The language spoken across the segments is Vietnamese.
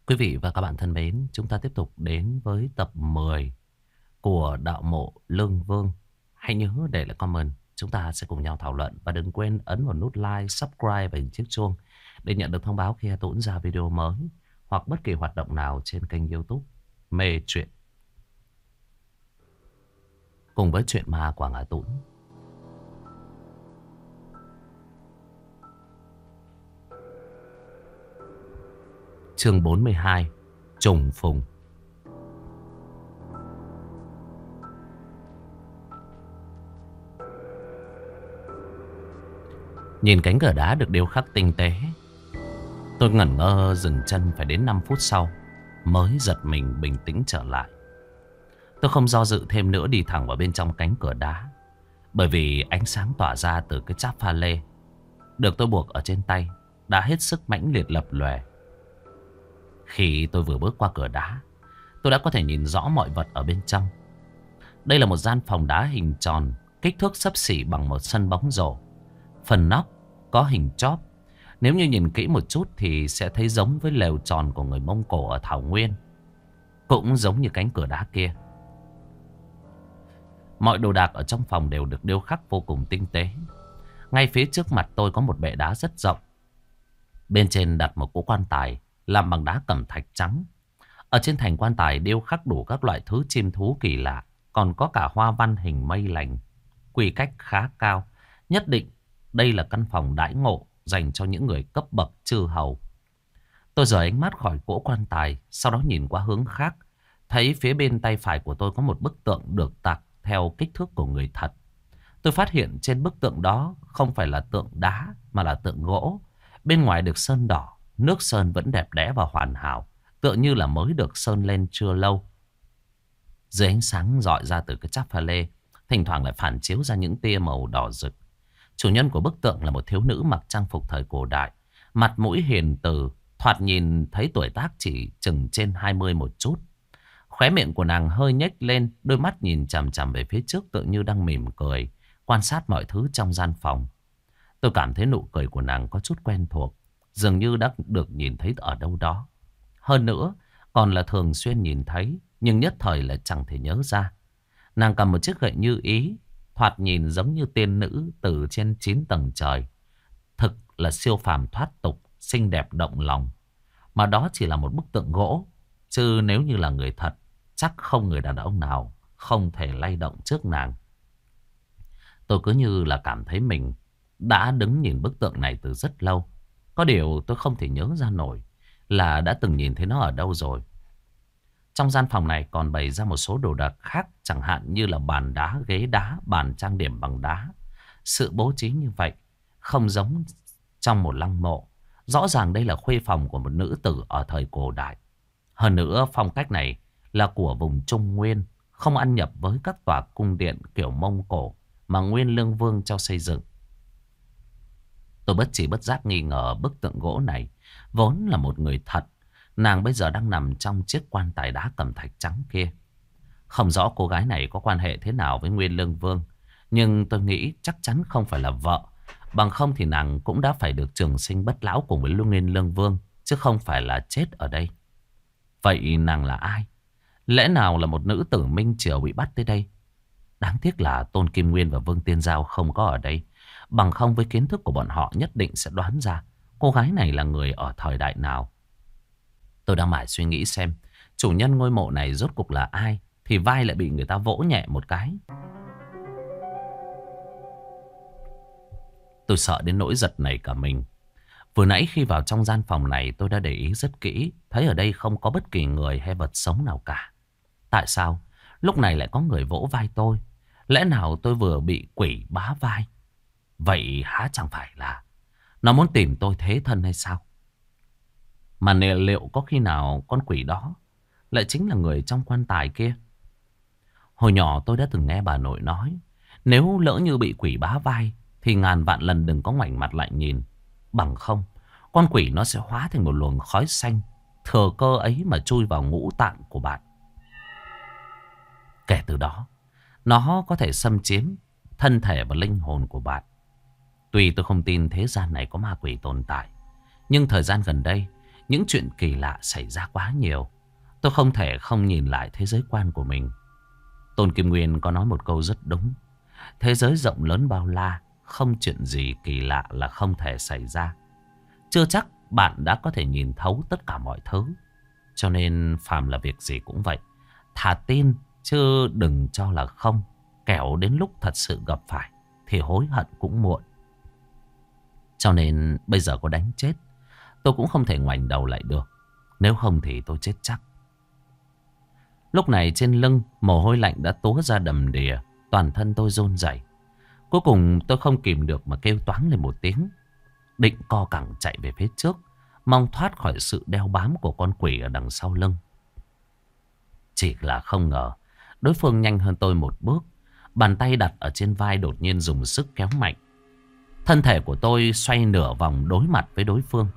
Quý vị và các bạn thân mến, chúng ta tiếp tục đến với tập 10 của Đạo Mộ Lương Vương. Hãy nhớ để lại comment, chúng ta sẽ cùng nhau thảo luận. Và đừng quên ấn vào nút like, subscribe và chiếc chuông để nhận được thông báo khi Tuấn ra video mới hoặc bất kỳ hoạt động nào trên kênh YouTube Mê Chuyện. Cùng với chuyện ma Quảng Hà Tuấn. Chương 42 Trùng Phùng. Nhìn cánh cửa đá được điêu khắc tinh tế, tôi ngẩn ngơ dừng chân phải đến 5 phút sau mới giật mình bình tĩnh trở lại. Tôi không do dự thêm nữa đi thẳng vào bên trong cánh cửa đá, bởi vì ánh sáng tỏa ra từ cái cháp pha lê được tôi buộc ở trên tay đã hết sức mãnh liệt lập lòe. Khi tôi vừa bước qua cửa đá, tôi đã có thể nhìn rõ mọi vật ở bên trong. Đây là một gian phòng đá hình tròn, kích thước xấp xỉ bằng một sân bóng rổ. Phần nóc có hình chóp. Nếu như nhìn kỹ một chút thì sẽ thấy giống với lều tròn của người Mông Cổ ở Thảo Nguyên. Cũng giống như cánh cửa đá kia. Mọi đồ đạc ở trong phòng đều được điêu khắc vô cùng tinh tế. Ngay phía trước mặt tôi có một bệ đá rất rộng. Bên trên đặt một cỗ quan tài làm bằng đá cẩm thạch trắng. Ở trên thành quan tài điêu khắc đủ các loại thứ chim thú kỳ lạ. Còn có cả hoa văn hình mây lành. Quy cách khá cao. Nhất định đây là căn phòng đãi ngộ dành cho những người cấp bậc chư hầu. Tôi rời ánh mắt khỏi cỗ quan tài, sau đó nhìn qua hướng khác. Thấy phía bên tay phải của tôi có một bức tượng được tạc theo kích thước của người thật. Tôi phát hiện trên bức tượng đó không phải là tượng đá mà là tượng gỗ. Bên ngoài được sơn đỏ, nước sơn vẫn đẹp đẽ và hoàn hảo, tựa như là mới được sơn lên chưa lâu. Dưới ánh sáng rọi ra từ cái cháp pha lê, thỉnh thoảng lại phản chiếu ra những tia màu đỏ rực. Chủ nhân của bức tượng là một thiếu nữ mặc trang phục thời cổ đại, mặt mũi hiền từ, thoạt nhìn thấy tuổi tác chỉ chừng trên 20 một chút. Khóe miệng của nàng hơi nhếch lên, đôi mắt nhìn chằm chằm về phía trước tựa như đang mỉm cười, quan sát mọi thứ trong gian phòng. Tôi cảm thấy nụ cười của nàng có chút quen thuộc, dường như đã được nhìn thấy ở đâu đó. Hơn nữa, còn là thường xuyên nhìn thấy, nhưng nhất thời lại chẳng thể nhớ ra. Nàng cầm một chiếc gậy như ý, thoạt nhìn giống như tiên nữ từ trên 9 tầng trời. Thực là siêu phàm thoát tục, xinh đẹp động lòng. Mà đó chỉ là một bức tượng gỗ, chứ nếu như là người thật, chắc không người đàn ông nào không thể lay động trước nàng. Tôi cứ như là cảm thấy mình đã đứng nhìn bức tượng này từ rất lâu. Có điều tôi không thể nhớ ra nổi là đã từng nhìn thấy nó ở đâu rồi. Trong gian phòng này còn bày ra một số đồ đạc khác, chẳng hạn như là bàn đá, ghế đá, bàn trang điểm bằng đá. Sự bố trí như vậy không giống trong một lăng mộ. Rõ ràng đây là khuê phòng của một nữ tử ở thời cổ đại. Hơn nữa phong cách này là của vùng Trung Nguyên, không ăn nhập với các tòa cung điện kiểu Mông Cổ mà Nguyên Lương Vương cho xây dựng. Tôi bất chỉ bất giác nghi ngờ bức tượng gỗ này vốn là một người thật. Nàng bây giờ đang nằm trong chiếc quan tài đá cẩm thạch trắng kia. Không rõ cô gái này có quan hệ thế nào với Nguyên Lương Vương, nhưng tôi nghĩ chắc chắn không phải là vợ. Bằng không thì nàng cũng đã phải được trường sinh bất lão cùng với Nguyên Lương Vương, chứ không phải là chết ở đây. Vậy nàng là ai? Lẽ nào là một nữ tử Minh Triều bị bắt tới đây? Đáng tiếc là Tôn Kim Nguyên và Vương Tiên Giao không có ở đây. Bằng không với kiến thức của bọn họ nhất định sẽ đoán ra cô gái này là người ở thời đại nào. Tôi đang mải suy nghĩ xem chủ nhân ngôi mộ này rốt cuộc là ai, thì vai lại bị người ta vỗ nhẹ một cái. Tôi sợ đến nỗi giật nảy cả mình. Vừa nãy khi vào trong gian phòng này tôi đã để ý rất kỹ, thấy ở đây không có bất kỳ người hay vật sống nào cả. Tại sao lúc này lại có người vỗ vai tôi? Lẽ nào tôi vừa bị quỷ bá vai? Vậy há chẳng phải là nó muốn tìm tôi thế thân hay sao? Mà liệu có khi nào con quỷ đó lại chính là người trong quan tài kia? Hồi nhỏ tôi đã từng nghe bà nội nói, nếu lỡ như bị quỷ bá vai thì ngàn vạn lần đừng có ngoảnh mặt lại nhìn. Bằng không, con quỷ nó sẽ hóa thành một luồng khói xanh, thừa cơ ấy mà chui vào ngũ tạng của bạn. Kể từ đó, nó có thể xâm chiếm thân thể và linh hồn của bạn. Tuy tôi không tin thế gian này có ma quỷ tồn tại, nhưng thời gian gần đây, Những chuyện kỳ lạ xảy ra quá nhiều. Tôi không thể không nhìn lại thế giới quan của mình. Tôn Kim Nguyên có nói một câu rất đúng. Thế giới rộng lớn bao la, không chuyện gì kỳ lạ là không thể xảy ra. Chưa chắc bạn đã có thể nhìn thấu tất cả mọi thứ. Cho nên phàm là việc gì cũng vậy. Thà tin chứ đừng cho là không. Kẻo đến lúc thật sự gặp phải thì hối hận cũng muộn. Cho nên bây giờ có đánh chết, tôi cũng không thể ngoảnh đầu lại được. Nếu không thì tôi chết chắc. Lúc này trên lưng mồ hôi lạnh đã túa ra đầm đìa. Toàn thân tôi run rẩy. Cuối cùng tôi không kìm được mà kêu toáng lên một tiếng. Định co cẳng chạy về phía trước, mong thoát khỏi sự đeo bám của con quỷ ở đằng sau lưng. Chỉ là không ngờ đối phương nhanh hơn tôi một bước. Bàn tay đặt ở trên vai đột nhiên dùng sức kéo mạnh. Thân thể của tôi xoay nửa vòng đối mặt với đối phương.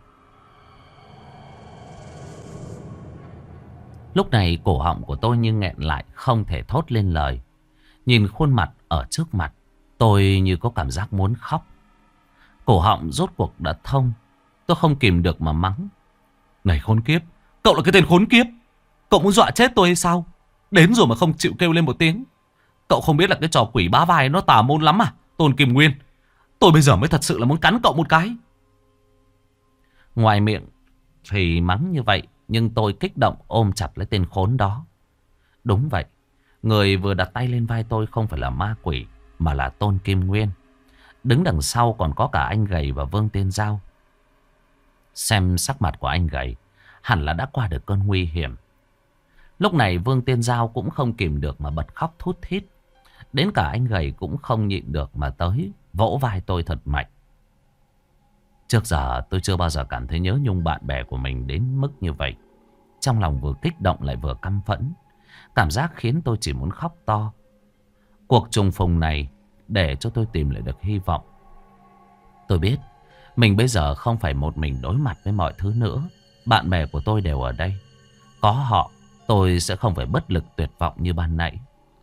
Lúc này cổ họng của tôi như nghẹn lại, không thể thốt lên lời. Nhìn khuôn mặt ở trước mặt, tôi như có cảm giác muốn khóc. Cổ họng rốt cuộc đã thông. Tôi không kìm được mà mắng. Này khốn kiếp, cậu là cái tên khốn kiếp. Cậu muốn dọa chết tôi hay sao? Đến rồi mà không chịu kêu lên một tiếng. Cậu không biết là cái trò quỷ bá vai nó tà môn lắm à, Tôn Kim Nguyên? Tôi bây giờ mới thật sự là muốn cắn cậu một cái. Ngoài miệng thì mắng như vậy, nhưng tôi kích động ôm chặt lấy tên khốn đó. Đúng vậy, người vừa đặt tay lên vai tôi không phải là ma quỷ, mà là Tôn Kim Nguyên. Đứng đằng sau còn có cả anh Gầy và Vương Tiên Giao. Xem sắc mặt của anh Gầy, hẳn là đã qua được cơn nguy hiểm. Lúc này Vương Tiên Giao cũng không kìm được mà bật khóc thút thít. Đến cả anh Gầy cũng không nhịn được mà tới vỗ vai tôi thật mạnh. Trước giờ tôi chưa bao giờ cảm thấy nhớ nhung bạn bè của mình đến mức như vậy. Trong lòng vừa kích động lại vừa căm phẫn. Cảm giác khiến tôi chỉ muốn khóc to. Cuộc trùng phùng này để cho tôi tìm lại được hy vọng. Tôi biết mình bây giờ không phải một mình đối mặt với mọi thứ nữa. Bạn bè của tôi đều ở đây. Có họ tôi sẽ không phải bất lực tuyệt vọng như ban nãy.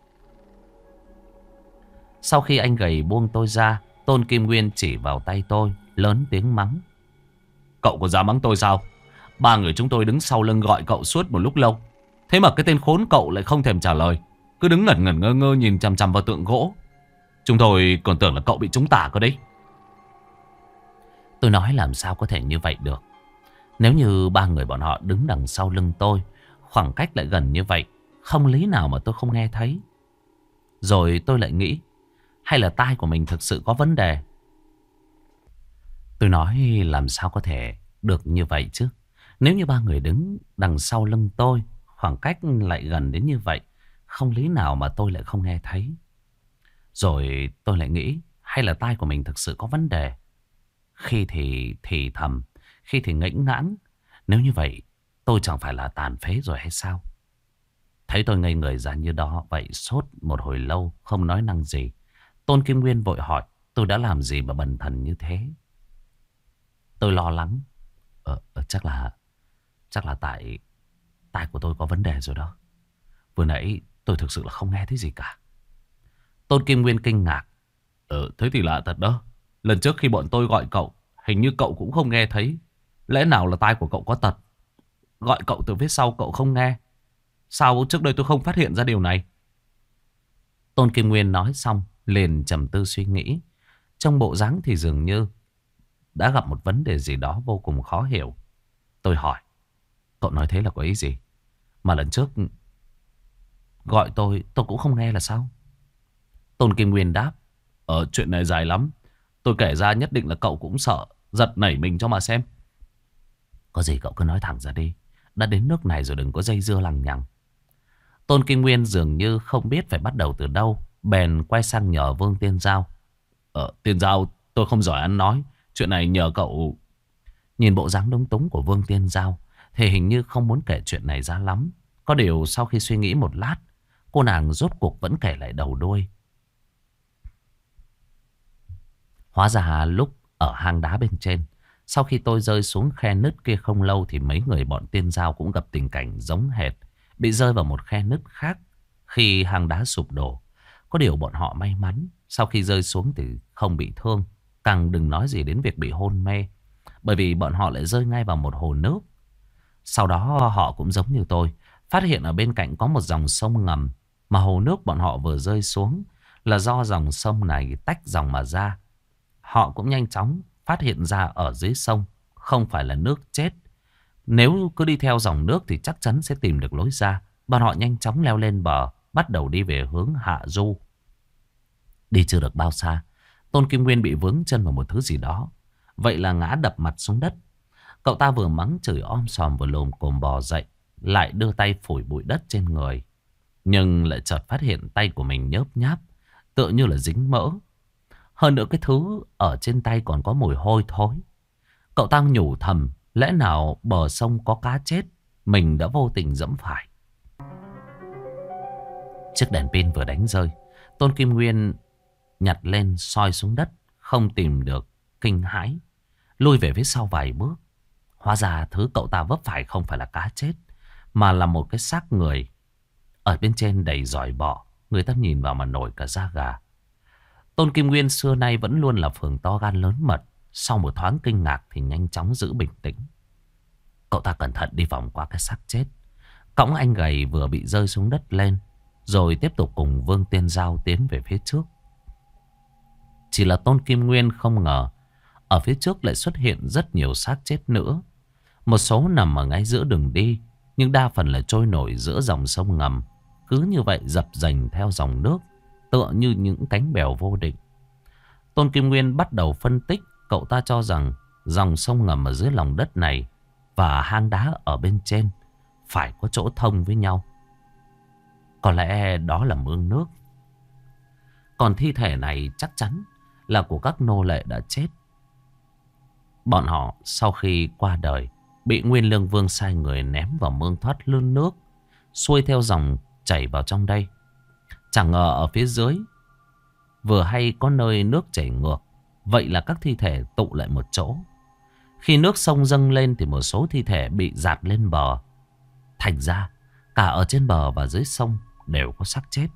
Sau khi anh Gầy buông tôi ra, Tôn Kim Nguyên chỉ vào tay tôi, lớn tiếng mắng. Cậu có dám mắng tôi sao? Ba người chúng tôi đứng sau lưng gọi cậu suốt một lúc lâu. Thế mà cái tên khốn cậu lại không thèm trả lời. Cứ đứng ngẩn ngẩn ngơ ngơ nhìn chằm chằm vào tượng gỗ. Chúng tôi còn tưởng là cậu bị trúng tả cơ đấy. Tôi nói làm sao có thể như vậy được. Nếu như ba người bọn họ đứng đằng sau lưng tôi, khoảng cách lại gần như vậy, không lý nào mà tôi không nghe thấy. Rồi tôi lại nghĩ, hay là tai của mình thực sự có vấn đề. Tôi nói làm sao có thể được như vậy chứ. Nếu như ba người đứng đằng sau lưng tôi, khoảng cách lại gần đến như vậy, không lý nào mà tôi lại không nghe thấy. Rồi tôi lại nghĩ, hay là tai của mình thực sự có vấn đề. Khi thì thầm, khi thì ngẫnh ngãng. Nếu như vậy, tôi chẳng phải là tàn phế rồi hay sao? Thấy tôi ngây người ra như đó, vậy sốt một hồi lâu, không nói năng gì. Tôn Kim Nguyên vội hỏi, tôi đã làm gì mà bần thần như thế? Tôi lo lắng. Chắc là tại tai của tôi có vấn đề rồi đó. Vừa nãy tôi thực sự là không nghe thấy gì cả. Tôn Kim Nguyên kinh ngạc. Thế thì lạ thật đó. Lần trước khi bọn tôi gọi cậu, hình như cậu cũng không nghe thấy. Lẽ nào là tai của cậu có tật? Gọi cậu từ phía sau cậu không nghe. Sao trước đây tôi không phát hiện ra điều này? Tôn Kim Nguyên nói xong liền trầm tư suy nghĩ. Trong bộ dáng thì dường như đã gặp một vấn đề gì đó vô cùng khó hiểu. Tôi hỏi, cậu nói thế là có ý gì? Mà lần trước gọi tôi cũng không nghe là sao? Tôn Kim Nguyên đáp, chuyện này dài lắm. Tôi kể ra nhất định là cậu cũng sợ, giật nảy mình cho mà xem. Có gì cậu cứ nói thẳng ra đi. Đã đến nước này rồi đừng có dây dưa lằng nhằng. Tôn Kim Nguyên dường như không biết phải bắt đầu từ đâu, bèn quay sang nhờ Vương Tiên Giao. Tiên Giao, tôi không giỏi ăn nói. Chuyện này nhờ cậu. Nhìn bộ dáng lúng túng của Vương Tiên Giao thì hình như không muốn kể chuyện này ra lắm. Có điều sau khi suy nghĩ một lát, cô nàng rốt cuộc vẫn kể lại đầu đuôi. Hóa ra lúc ở hang đá bên trên, sau khi tôi rơi xuống khe nứt kia không lâu thì mấy người bọn Tiên Giao cũng gặp tình cảnh giống hệt, bị rơi vào một khe nứt khác khi hang đá sụp đổ. Có điều bọn họ may mắn, sau khi rơi xuống thì không bị thương, càng đừng nói gì đến việc bị hôn mê, bởi vì bọn họ lại rơi ngay vào một hồ nước. Sau đó họ cũng giống như tôi, phát hiện ở bên cạnh có một dòng sông ngầm mà hồ nước bọn họ vừa rơi xuống là do dòng sông này tách dòng mà ra. Họ cũng nhanh chóng phát hiện ra ở dưới sông không phải là nước chết. Nếu cứ đi theo dòng nước thì chắc chắn sẽ tìm được lối ra. Bọn họ nhanh chóng leo lên bờ, bắt đầu đi về hướng hạ du. Đi chưa được bao xa, Tôn Kim Nguyên bị vướng chân vào một thứ gì đó. Vậy là ngã đập mặt xuống đất. Cậu ta vừa mắng chửi om sòm vừa lồm cồm bò dậy, lại đưa tay phủi bụi đất trên người. Nhưng lại chợt phát hiện tay của mình nhớp nháp, tựa như là dính mỡ. Hơn nữa cái thứ ở trên tay còn có mùi hôi thối. Cậu ta nhủ thầm, lẽ nào bờ sông có cá chết, mình đã vô tình dẫm phải. Chiếc đèn pin vừa đánh rơi, Tôn Kim Nguyên nhặt lên soi xuống đất, không tìm được, kinh hãi lui về phía sau vài bước. Hóa ra thứ cậu ta vấp phải không phải là cá chết, mà là một cái xác người. Ở bên trên đầy giỏi bọ, người ta nhìn vào mà nổi cả da gà. Tôn Kim Nguyên xưa nay vẫn luôn là phường to gan lớn mật. Sau một thoáng kinh ngạc thì nhanh chóng giữ bình tĩnh. Cậu ta cẩn thận đi vòng qua cái xác chết, cõng anh gầy vừa bị rơi xuống đất lên, rồi tiếp tục cùng Vương Tiên Giao tiến về phía trước. Chỉ là Tôn Kim Nguyên không ngờ ở phía trước lại xuất hiện rất nhiều xác chết nữa. Một số nằm ở ngay giữa đường đi, nhưng đa phần là trôi nổi giữa dòng sông ngầm. Cứ như vậy dập dềnh theo dòng nước, tựa như những cánh bèo vô định. Tôn Kim Nguyên bắt đầu phân tích. Cậu ta cho rằng dòng sông ngầm ở dưới lòng đất này và hang đá ở bên trên phải có chỗ thông với nhau. Có lẽ đó là mương nước. Còn thi thể này chắc chắn là của các nô lệ đã chết. Bọn họ sau khi qua đời bị Nguyên Lương Vương sai người ném vào mương thoát lươn nước, xuôi theo dòng chảy vào trong đây. Chẳng ngờ ở phía dưới vừa hay có nơi nước chảy ngược. Vậy là các thi thể tụ lại một chỗ. Khi nước sông dâng lên thì một số thi thể bị dạt lên bờ. Thành ra cả ở trên bờ và dưới sông đều có xác chết.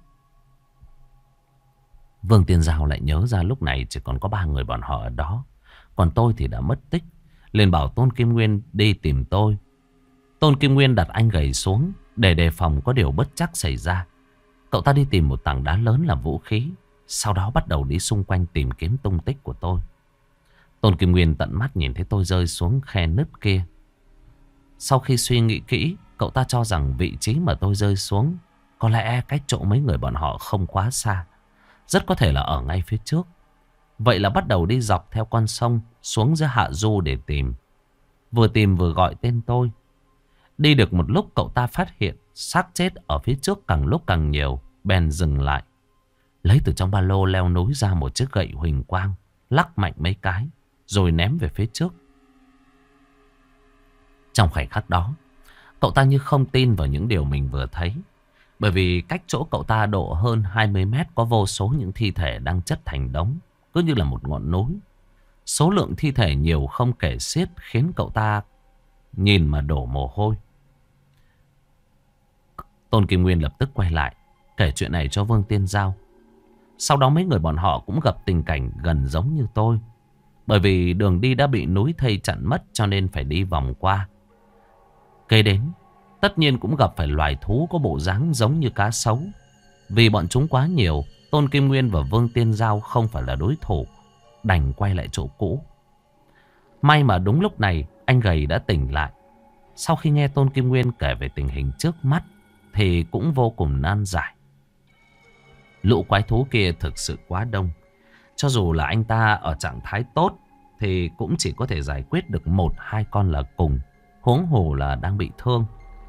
Vương Tiên Giao lại nhớ ra lúc này chỉ còn có 3 người bọn họ ở đó. Còn tôi thì đã mất tích. Liền bảo Tôn Kim Nguyên đi tìm tôi. Tôn Kim Nguyên đặt anh gầy xuống để đề phòng có điều bất trắc xảy ra. Cậu ta đi tìm một tảng đá lớn làm vũ khí, sau đó bắt đầu đi xung quanh tìm kiếm tung tích của tôi. Tôn Kim Nguyên tận mắt nhìn thấy tôi rơi xuống khe nứt kia. Sau khi suy nghĩ kỹ, cậu ta cho rằng vị trí mà tôi rơi xuống có lẽ cách chỗ mấy người bọn họ không quá xa, rất có thể là ở ngay phía trước. Vậy là bắt đầu đi dọc theo con sông xuống dưới hạ du để tìm. Vừa tìm vừa gọi tên tôi. Đi được một lúc cậu ta phát hiện xác chết ở phía trước càng lúc càng nhiều, bèn dừng lại. Lấy từ trong ba lô leo núi ra một chiếc gậy huỳnh quang, lắc mạnh mấy cái, rồi ném về phía trước. Trong khoảnh khắc đó, cậu ta như không tin vào những điều mình vừa thấy. Bởi vì cách chỗ cậu ta độ hơn 20 mét có vô số những thi thể đang chất thành đống, cứ như là một ngọn núi. Số lượng thi thể nhiều không kể xiết khiến cậu ta nhìn mà đổ mồ hôi. Tôn Kim Nguyên lập tức quay lại, kể chuyện này cho Vương Tiên Giao. Sau đó mấy người bọn họ cũng gặp tình cảnh gần giống như tôi. Bởi vì đường đi đã bị núi thây chặn mất cho nên phải đi vòng qua. Kế đến, tất nhiên cũng gặp phải loài thú có bộ dáng giống như cá sấu. Vì bọn chúng quá nhiều, Tôn Kim Nguyên và Vương Tiên Giao không phải là đối thủ, đành quay lại chỗ cũ. May mà đúng lúc này anh gầy đã tỉnh lại. Sau khi nghe Tôn Kim Nguyên kể về tình hình trước mắt thì cũng vô cùng nan giải. Lũ quái thú kia thực sự quá đông. Cho dù là anh ta ở trạng thái tốt thì cũng chỉ có thể giải quyết được 1-2 con là cùng, huống hồ là đang bị thương.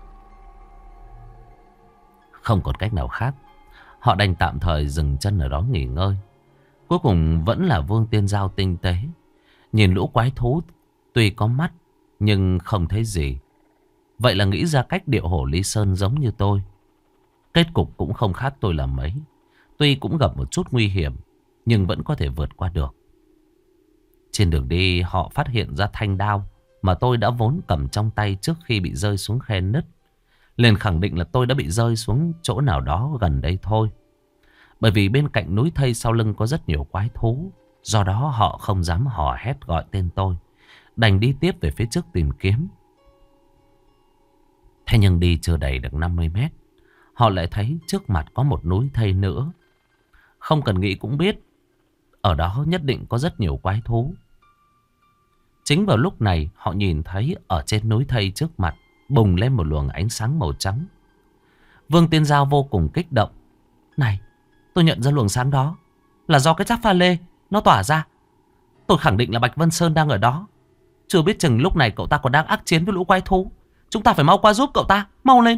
Không còn cách nào khác, họ đành tạm thời dừng chân ở đó nghỉ ngơi. Cuối cùng vẫn là Vương Tiên Giao tinh tế. Nhìn lũ quái thú tuy có mắt nhưng không thấy gì. Vậy là nghĩ ra cách điệu hổ ly sơn giống như tôi. Kết cục cũng không khác tôi là mấy. Tuy cũng gặp một chút nguy hiểm nhưng vẫn có thể vượt qua được. Trên đường đi họ phát hiện ra thanh đao mà tôi đã vốn cầm trong tay trước khi bị rơi xuống khe nứt. Liền khẳng định là tôi đã bị rơi xuống chỗ nào đó gần đây thôi. Bởi vì bên cạnh núi thây sau lưng có rất nhiều quái thú. Do đó họ không dám hò hét gọi tên tôi, đành đi tiếp về phía trước tìm kiếm. Thế nhưng đi chưa đầy được 50 mét, họ lại thấy trước mặt có một núi thây nữa. Không cần nghĩ cũng biết, ở đó nhất định có rất nhiều quái thú. Chính vào lúc này, họ nhìn thấy ở trên núi thây trước mặt bùng lên một luồng ánh sáng màu trắng. Vương Tiên Giao vô cùng kích động. Này, tôi nhận ra luồng sáng đó là do cái giáp pha lê nó tỏa ra. Tôi khẳng định là Bạch Vân Sơn đang ở đó. Chưa biết chừng lúc này cậu ta còn đang ác chiến với lũ quái thú. Chúng ta phải mau qua giúp cậu ta. Mau lên.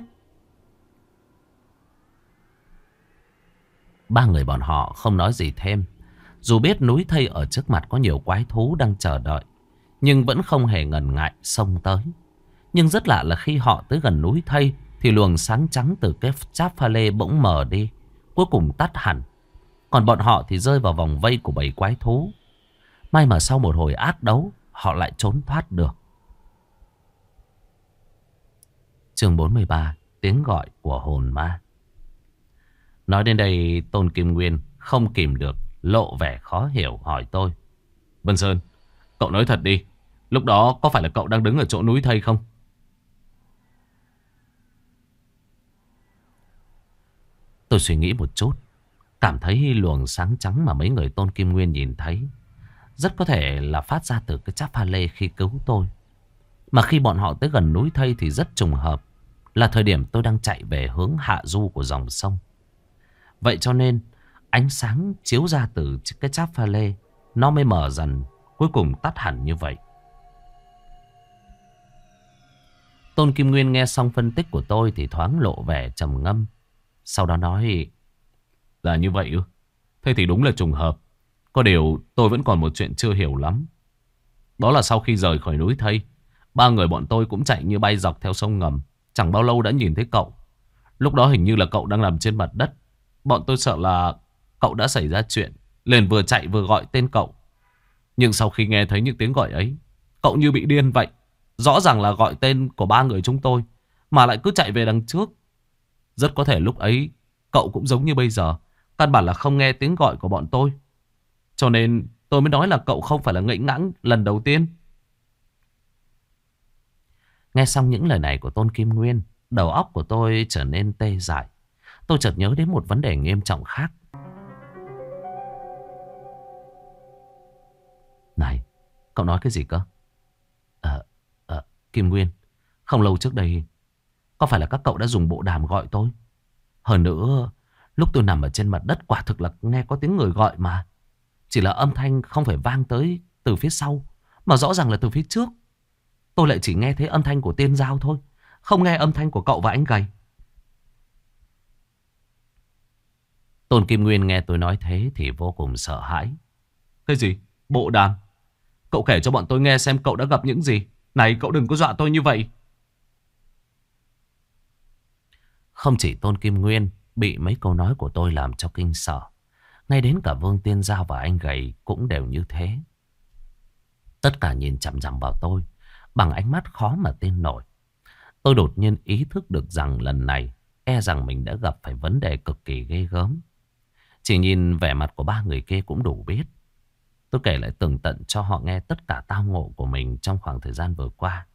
Ba người bọn họ không nói gì thêm. Dù biết núi thây ở trước mặt có nhiều quái thú đang chờ đợi, nhưng vẫn không hề ngần ngại xông tới. Nhưng rất lạ là khi họ tới gần núi thây thì luồng sáng trắng từ cái giáp pha lê bỗng mờ đi, cuối cùng tắt hẳn. Còn bọn họ thì rơi vào vòng vây của bầy quái thú. May mà sau một hồi ác đấu, họ lại trốn thoát được. Chương 43, tiếng gọi của hồn ma. Nói đến đây, Tôn Kim Nguyên không kìm được lộ vẻ khó hiểu hỏi tôi. Vân Sơn, cậu nói thật đi, lúc đó có phải là cậu đang đứng ở chỗ núi thây không? Tôi suy nghĩ một chút, cảm thấy luồng sáng trắng mà mấy người Tôn Kim Nguyên nhìn thấy rất có thể là phát ra từ cái giáp pha lê khi cứu tôi. Mà khi bọn họ tới gần núi thây thì rất trùng hợp, là thời điểm tôi đang chạy về hướng hạ du của dòng sông. Vậy cho nên ánh sáng chiếu ra từ cái giáp pha lê nó mới mở dần, cuối cùng tắt hẳn như vậy. Tôn Kim Nguyên nghe xong phân tích của tôi thì thoáng lộ vẻ trầm ngâm. Sau đó nói: Là như vậy ư? Thế thì đúng là trùng hợp. Có điều tôi vẫn còn một chuyện chưa hiểu lắm. Đó là sau khi rời khỏi núi thây, ba người bọn tôi cũng chạy như bay dọc theo sông ngầm. Chẳng bao lâu đã nhìn thấy cậu. Lúc đó hình như là cậu đang nằm trên mặt đất. Bọn tôi sợ là cậu đã xảy ra chuyện, liền vừa chạy vừa gọi tên cậu. Nhưng sau khi nghe thấy những tiếng gọi ấy, cậu như bị điên vậy. Rõ ràng là gọi tên của ba người chúng tôi mà lại cứ chạy về đằng trước. Rất có thể lúc ấy cậu cũng giống như bây giờ, căn bản là không nghe tiếng gọi của bọn tôi. Cho nên tôi mới nói là cậu không phải là ngẫy ngãng lần đầu tiên. Nghe xong những lời này của Tôn Kim Nguyên, đầu óc của tôi trở nên tê dại. Tôi chợt nhớ đến một vấn đề nghiêm trọng khác. Này, cậu nói cái gì cơ? Kim Nguyên, không lâu trước đây có phải là các cậu đã dùng bộ đàm gọi tôi? Hơn nữa, lúc tôi nằm ở trên mặt đất quả thực là nghe có tiếng người gọi mà. Chỉ là âm thanh không phải vang tới từ phía sau, mà rõ ràng là từ phía trước. Tôi lại chỉ nghe thấy âm thanh của Tiên Giao thôi, không nghe âm thanh của cậu và anh Gầy. Tôn Kim Nguyên nghe tôi nói thế thì vô cùng sợ hãi. Cái gì? Bộ đàm? Cậu kể cho bọn tôi nghe xem cậu đã gặp những gì. Này, cậu đừng có dọa tôi như vậy. Không chỉ Tôn Kim Nguyên bị mấy câu nói của tôi làm cho kinh sợ, ngay đến cả Vương Tiên Giao và anh Gầy cũng đều như thế. Tất cả nhìn chằm chằm vào tôi bằng ánh mắt khó mà tin nổi. Tôi đột nhiên ý thức được rằng lần này e rằng mình đã gặp phải vấn đề cực kỳ ghê gớm. Chỉ nhìn vẻ mặt của ba người kia cũng đủ biết. Tôi kể lại tường tận cho họ nghe tất cả tao ngộ của mình trong khoảng thời gian vừa qua.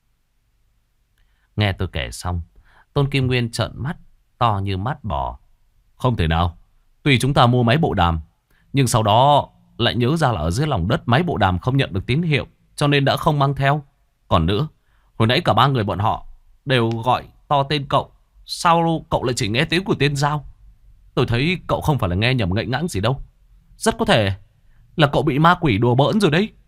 Nghe tôi kể xong, Tôn Kim Nguyên trợn mắt to như mắt bò. Không thể nào. Tuy chúng ta mua máy bộ đàm, nhưng sau đó lại nhớ ra là ở dưới lòng đất máy bộ đàm không nhận được tín hiệu, cho nên đã không mang theo. Còn nữa, hồi nãy cả ba người bọn họ đều gọi to tên cậu. Sao cậu lại chỉ nghe tiếng của Tiên Giao? Tôi thấy cậu không phải là nghe nhầm ngậy ngãng gì đâu. Rất có thể là cậu bị ma quỷ đùa bỡn rồi đấy.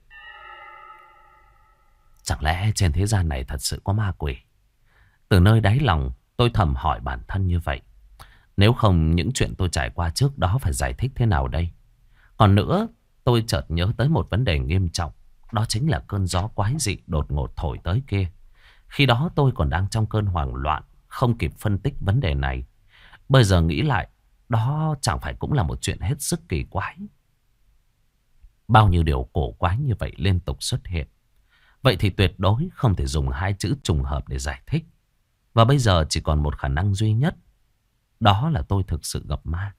Chẳng lẽ trên thế gian này thật sự có ma quỷ? Từ nơi đáy lòng tôi thầm hỏi bản thân như vậy. Nếu không những chuyện tôi trải qua trước đó phải giải thích thế nào đây? Còn nữa, tôi chợt nhớ tới một vấn đề nghiêm trọng. Đó chính là cơn gió quái dị đột ngột thổi tới kia. Khi đó tôi còn đang trong cơn hoảng loạn, không kịp phân tích vấn đề này. Bây giờ nghĩ lại, đó chẳng phải cũng là một chuyện hết sức kỳ quái. Bao nhiêu điều cổ quái như vậy liên tục xuất hiện. Vậy thì tuyệt đối không thể dùng hai chữ trùng hợp để giải thích. Và bây giờ chỉ còn một khả năng duy nhất. Đó là tôi thực sự gặp ma.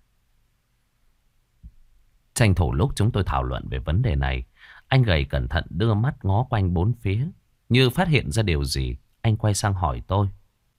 Tranh thủ lúc chúng tôi thảo luận về vấn đề này, anh Gầy cẩn thận đưa mắt ngó quanh bốn phía. Như phát hiện ra điều gì, anh quay sang hỏi tôi.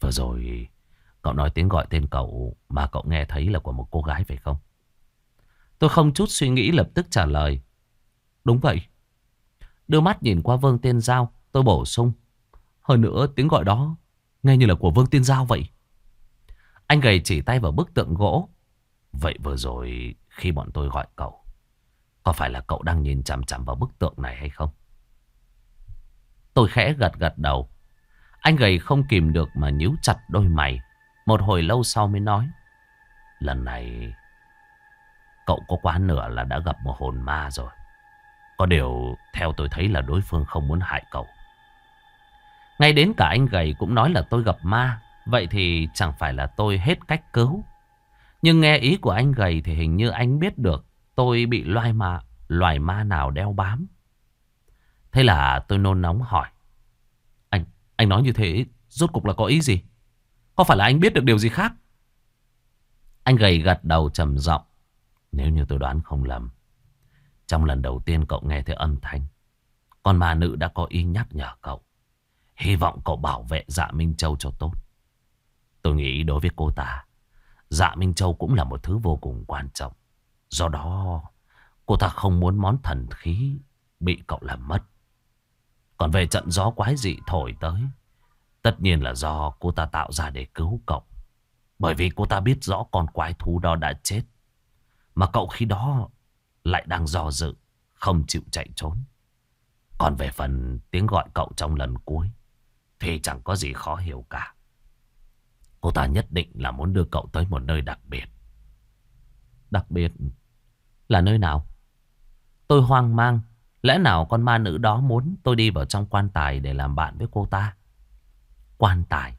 vừa rồi cậu nói tiếng gọi tên cậu mà cậu nghe thấy là của một cô gái phải không? Tôi không chút suy nghĩ lập tức trả lời. Đúng vậy. Đưa mắt nhìn qua Vương Tiên Giao, tôi bổ sung. Hơn nữa tiếng gọi đó nghe như là của Vương Tiên Giao vậy. Anh gầy chỉ tay vào bức tượng gỗ. Vậy vừa rồi khi bọn tôi gọi cậu, có phải là cậu đang nhìn chằm chằm vào bức tượng này hay không? Tôi khẽ gật gật đầu. Anh gầy không kìm được mà nhíu chặt đôi mày. Một hồi lâu sau mới nói. Lần này cậu có quá nửa là đã gặp một hồn ma rồi. Có điều theo tôi thấy là đối phương không muốn hại cậu. Ngay đến cả anh gầy cũng nói là tôi gặp ma. Vậy thì chẳng phải là tôi hết cách cứu. Nhưng nghe ý của anh gầy thì hình như anh biết được tôi bị loài ma nào đeo bám. Thế là tôi nôn nóng hỏi. Anh nói như thế rốt cuộc là có ý gì? Có phải là anh biết được điều gì khác? Anh gầy gật đầu trầm giọng. Nếu như tôi đoán không lầm, trong lần đầu tiên cậu nghe thấy âm thanh, con ma nữ đã có ý nhắc nhở cậu. Hy vọng cậu bảo vệ Dạ Minh Châu cho tốt. Tôi nghĩ đối với cô ta, Dạ Minh Châu cũng là một thứ vô cùng quan trọng. Do đó cô ta không muốn món thần khí bị cậu làm mất. Còn về trận gió quái dị thổi tới, tất nhiên là do cô ta tạo ra để cứu cậu. Bởi vì cô ta biết rõ con quái thú đó đã chết, mà cậu khi đó lại đang do dự, không chịu chạy trốn. Còn về phần tiếng gọi cậu trong lần cuối thì chẳng có gì khó hiểu cả. Cô ta nhất định là muốn đưa cậu tới một nơi đặc biệt. Đặc biệt là nơi nào? Tôi hoang mang. Lẽ nào con ma nữ đó muốn tôi đi vào trong quan tài để làm bạn với cô ta? Quan tài.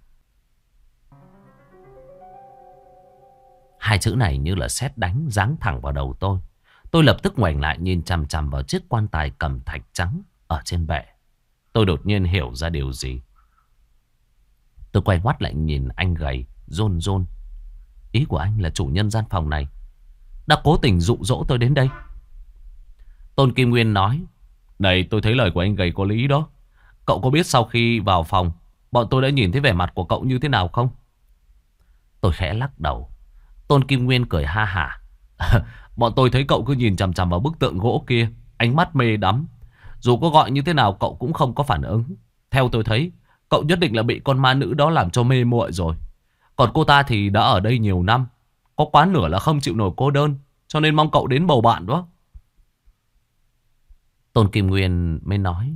Hai chữ này như là sét đánh giáng thẳng vào đầu tôi. Tôi lập tức ngoảnh lại nhìn chằm chằm vào chiếc quan tài cẩm thạch trắng ở trên bệ. Tôi đột nhiên hiểu ra điều gì. Tôi quay ngoắt lại nhìn anh gầy, rôn rôn. Ý của anh là chủ nhân gian phòng này đã cố tình dụ dỗ tôi đến đây. Tôn Kim Nguyên nói. Này, tôi thấy lời của anh gầy có lý đó. Cậu có biết sau khi vào phòng bọn tôi đã nhìn thấy vẻ mặt của cậu như thế nào không? Tôi khẽ lắc đầu. Tôn Kim Nguyên cười ha hả. Bọn tôi thấy cậu cứ nhìn chằm chằm vào bức tượng gỗ kia, ánh mắt mê đắm. Dù có gọi như thế nào cậu cũng không có phản ứng. Theo tôi thấy cậu nhất định là bị con ma nữ đó làm cho mê muội rồi. Còn cô ta thì đã ở đây nhiều năm, có quá nửa là không chịu nổi cô đơn, cho nên mong cậu đến bầu bạn đó. Tôn Kim Nguyên mới nói.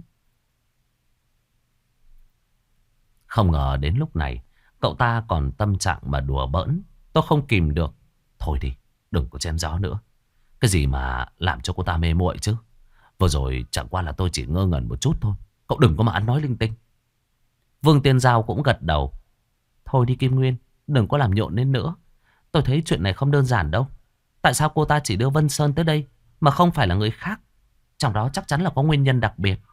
Không ngờ đến lúc này cậu ta còn tâm trạng mà đùa bỡn. Tôi không kìm được. Thôi đi, đừng có chém gió nữa. Cái gì mà làm cho cô ta mê muội chứ? Vừa rồi chẳng qua là tôi chỉ ngơ ngẩn một chút thôi. Cậu đừng có mà ăn nói linh tinh. Vương Tiên Giao cũng gật đầu. Thôi đi Kim Nguyên, đừng có làm nhộn lên nữa. Tôi thấy chuyện này không đơn giản đâu. Tại sao cô ta chỉ đưa Vân Sơn tới đây mà không phải là người khác? Trong đó chắc chắn là có nguyên nhân đặc biệt.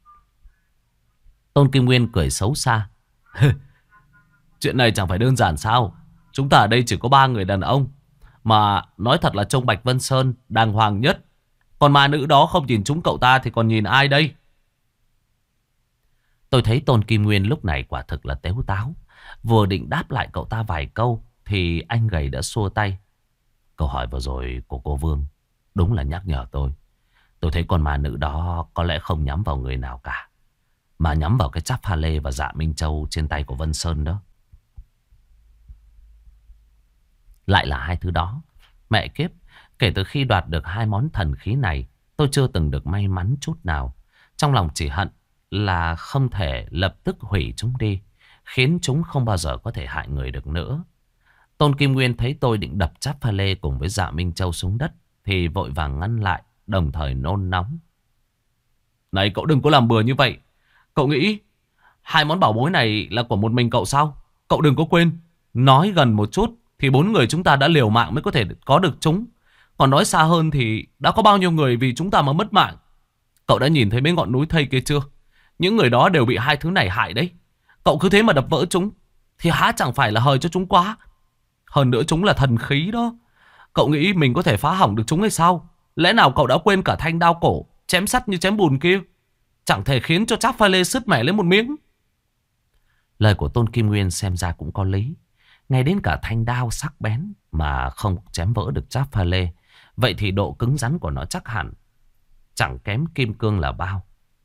Tôn Kim Nguyên cười xấu xa. Chuyện này chẳng phải đơn giản sao? Chúng ta ở đây chỉ có 3 người đàn ông, mà nói thật là trông Bạch Vân Sơn đàng hoàng nhất. Còn ma nữ đó không nhìn chúng cậu ta thì còn nhìn ai đây? Tôi thấy Tôn Kim Nguyên lúc này quả thực là tếu táo. Vừa định đáp lại cậu ta vài câu thì anh gầy đã xua tay. Câu hỏi vừa rồi của cô Vương đúng là nhắc nhở tôi. Tôi thấy con ma nữ đó có lẽ không nhắm vào người nào cả, mà nhắm vào cái cháp pha lê và Dạ Minh Châu trên tay của Vân Sơn đó. Lại là hai thứ đó. Mẹ kiếp, kể từ khi đoạt được 2 món thần khí này, tôi chưa từng được may mắn chút nào. Trong lòng chỉ hận là không thể lập tức hủy chúng đi, khiến chúng không bao giờ có thể hại người được nữa. Tôn Kim Nguyên thấy tôi định đập cháp pha lê cùng với Dạ Minh Châu xuống đất thì vội vàng ngăn lại, đồng thời nôn nóng. Này, cậu đừng có làm bừa như vậy. Cậu nghĩ 2 món bảo bối này là của một mình cậu sao? Cậu đừng có quên, nói gần một chút thì 4 người chúng ta đã liều mạng mới có thể có được chúng. Còn nói xa hơn thì đã có bao nhiêu người vì chúng ta mà mất mạng. Cậu đã nhìn thấy mấy ngọn núi thây kia chưa? Những người đó đều bị 2 thứ này hại đấy. Cậu cứ thế mà đập vỡ chúng thì há chẳng phải là hời cho chúng quá. Hơn nữa chúng là thần khí đó. Cậu nghĩ mình có thể phá hỏng được chúng hay sao? Lẽ nào cậu đã quên cả thanh đao cổ chém sắt như chém bùn kia? Chẳng thể khiến cho cháp pha lê sứt mẻ lên một miếng. Lời của Tôn Kim Nguyên xem ra cũng có lý. Ngay đến cả thanh đao sắc bén mà không chém vỡ được giáp pha lê. Vậy thì độ cứng rắn của nó chắc hẳn chẳng kém kim cương là bao.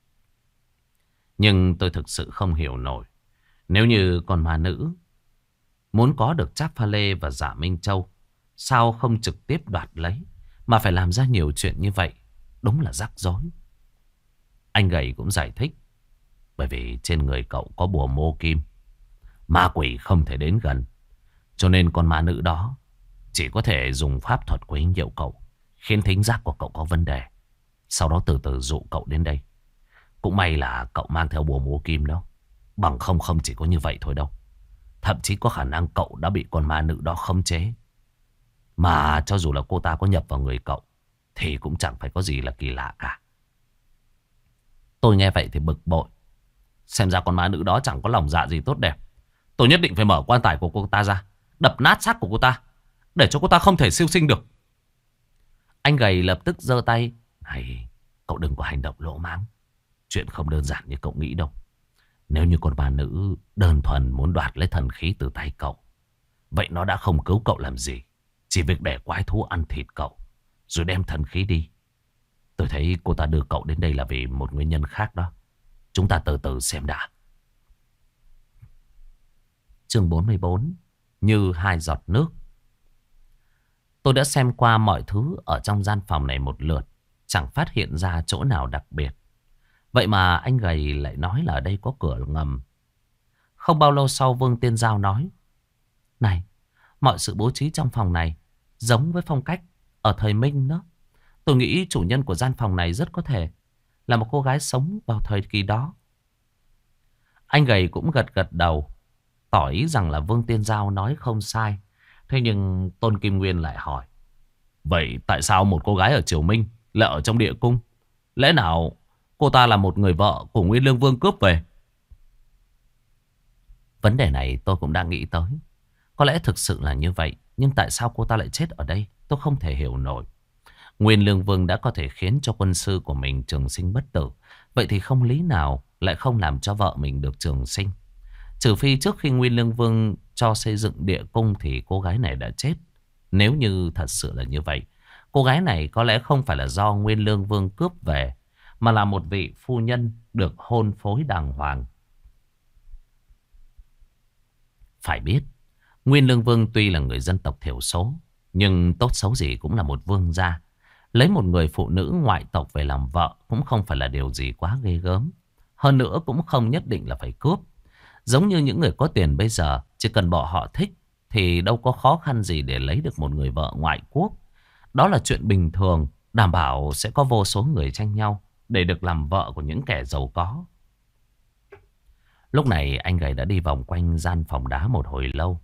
Nhưng tôi thực sự không hiểu nổi. Nếu như con ma nữ muốn có được giáp pha lê và Dạ Minh Châu, sao không trực tiếp đoạt lấy, mà phải làm ra nhiều chuyện như vậy? Đúng là rắc rối. Anh gầy cũng giải thích. Bởi vì trên người cậu có bùa mô kim, ma quỷ không thể đến gần. Cho nên con ma nữ đó chỉ có thể dùng pháp thuật quấy nhiễu cậu, khiến thính giác của cậu có vấn đề. Sau đó từ từ dụ cậu đến đây. Cũng may là cậu mang theo bùa mô kim đó. Bằng không không chỉ có như vậy thôi đâu. Thậm chí có khả năng cậu đã bị con ma nữ đó khống chế. Mà cho dù là cô ta có nhập vào người cậu thì cũng chẳng phải có gì là kỳ lạ cả. Tôi nghe vậy thì bực bội. Xem ra con ma nữ đó chẳng có lòng dạ gì tốt đẹp. Tôi nhất định phải mở quan tài của cô ta ra, đập nát xác của cô ta, để cho cô ta không thể siêu sinh được. Anh gầy lập tức giơ tay. Này, cậu đừng có hành động lỗ mãng. Chuyện không đơn giản như cậu nghĩ đâu. Nếu như con ma nữ đơn thuần muốn đoạt lấy thần khí từ tay cậu, vậy nó đã không cứu cậu làm gì. Chỉ việc để quái thú ăn thịt cậu, rồi đem thần khí đi. Tôi thấy cô ta đưa cậu đến đây là vì một nguyên nhân khác đó. Chúng ta từ từ xem đã. Chương 44. Như hai giọt nước. Tôi đã xem qua mọi thứ ở trong gian phòng này một lượt, chẳng phát hiện ra chỗ nào đặc biệt. Vậy mà anh gầy lại nói là ở đây có cửa ngầm. Không bao lâu sau, Vương Tiên Giao nói: Này, mọi sự bố trí trong phòng này giống với phong cách ở thời Minh đó. Tôi nghĩ chủ nhân của gian phòng này rất có thể là một cô gái sống vào thời kỳ đó. Anh gầy cũng gật gật đầu, tỏ ý rằng là Vương Tiên Giao nói không sai. Thế nhưng Tôn Kim Nguyên lại hỏi: Vậy tại sao một cô gái ở Triều Minh lại ở trong địa cung? Lẽ nào cô ta là một người vợ của Nguyên Lương Vương cướp về? Vấn đề này tôi cũng đang nghĩ tới. Có lẽ thực sự là như vậy. Nhưng tại sao cô ta lại chết ở đây? Tôi không thể hiểu nổi. Nguyên Lương Vương đã có thể khiến cho quân sư của mình trường sinh bất tử. Vậy thì không lý nào lại không làm cho vợ mình được trường sinh. Trừ phi trước khi Nguyên Lương Vương cho xây dựng địa cung thì cô gái này đã chết. Nếu như thật sự là như vậy, cô gái này có lẽ không phải là do Nguyên Lương Vương cướp về, mà là một vị phu nhân được hôn phối đàng hoàng. Phải biết, Nguyên Lương Vương tuy là người dân tộc thiểu số, nhưng tốt xấu gì cũng là một vương gia. Lấy một người phụ nữ ngoại tộc về làm vợ cũng không phải là điều gì quá ghê gớm. Hơn nữa cũng không nhất định là phải cướp. Giống như những người có tiền bây giờ, chỉ cần bọn họ thích thì đâu có khó khăn gì để lấy được một người vợ ngoại quốc. Đó là chuyện bình thường, đảm bảo sẽ có vô số người tranh nhau để được làm vợ của những kẻ giàu có. Lúc này anh gầy đã đi vòng quanh gian phòng đá một hồi lâu.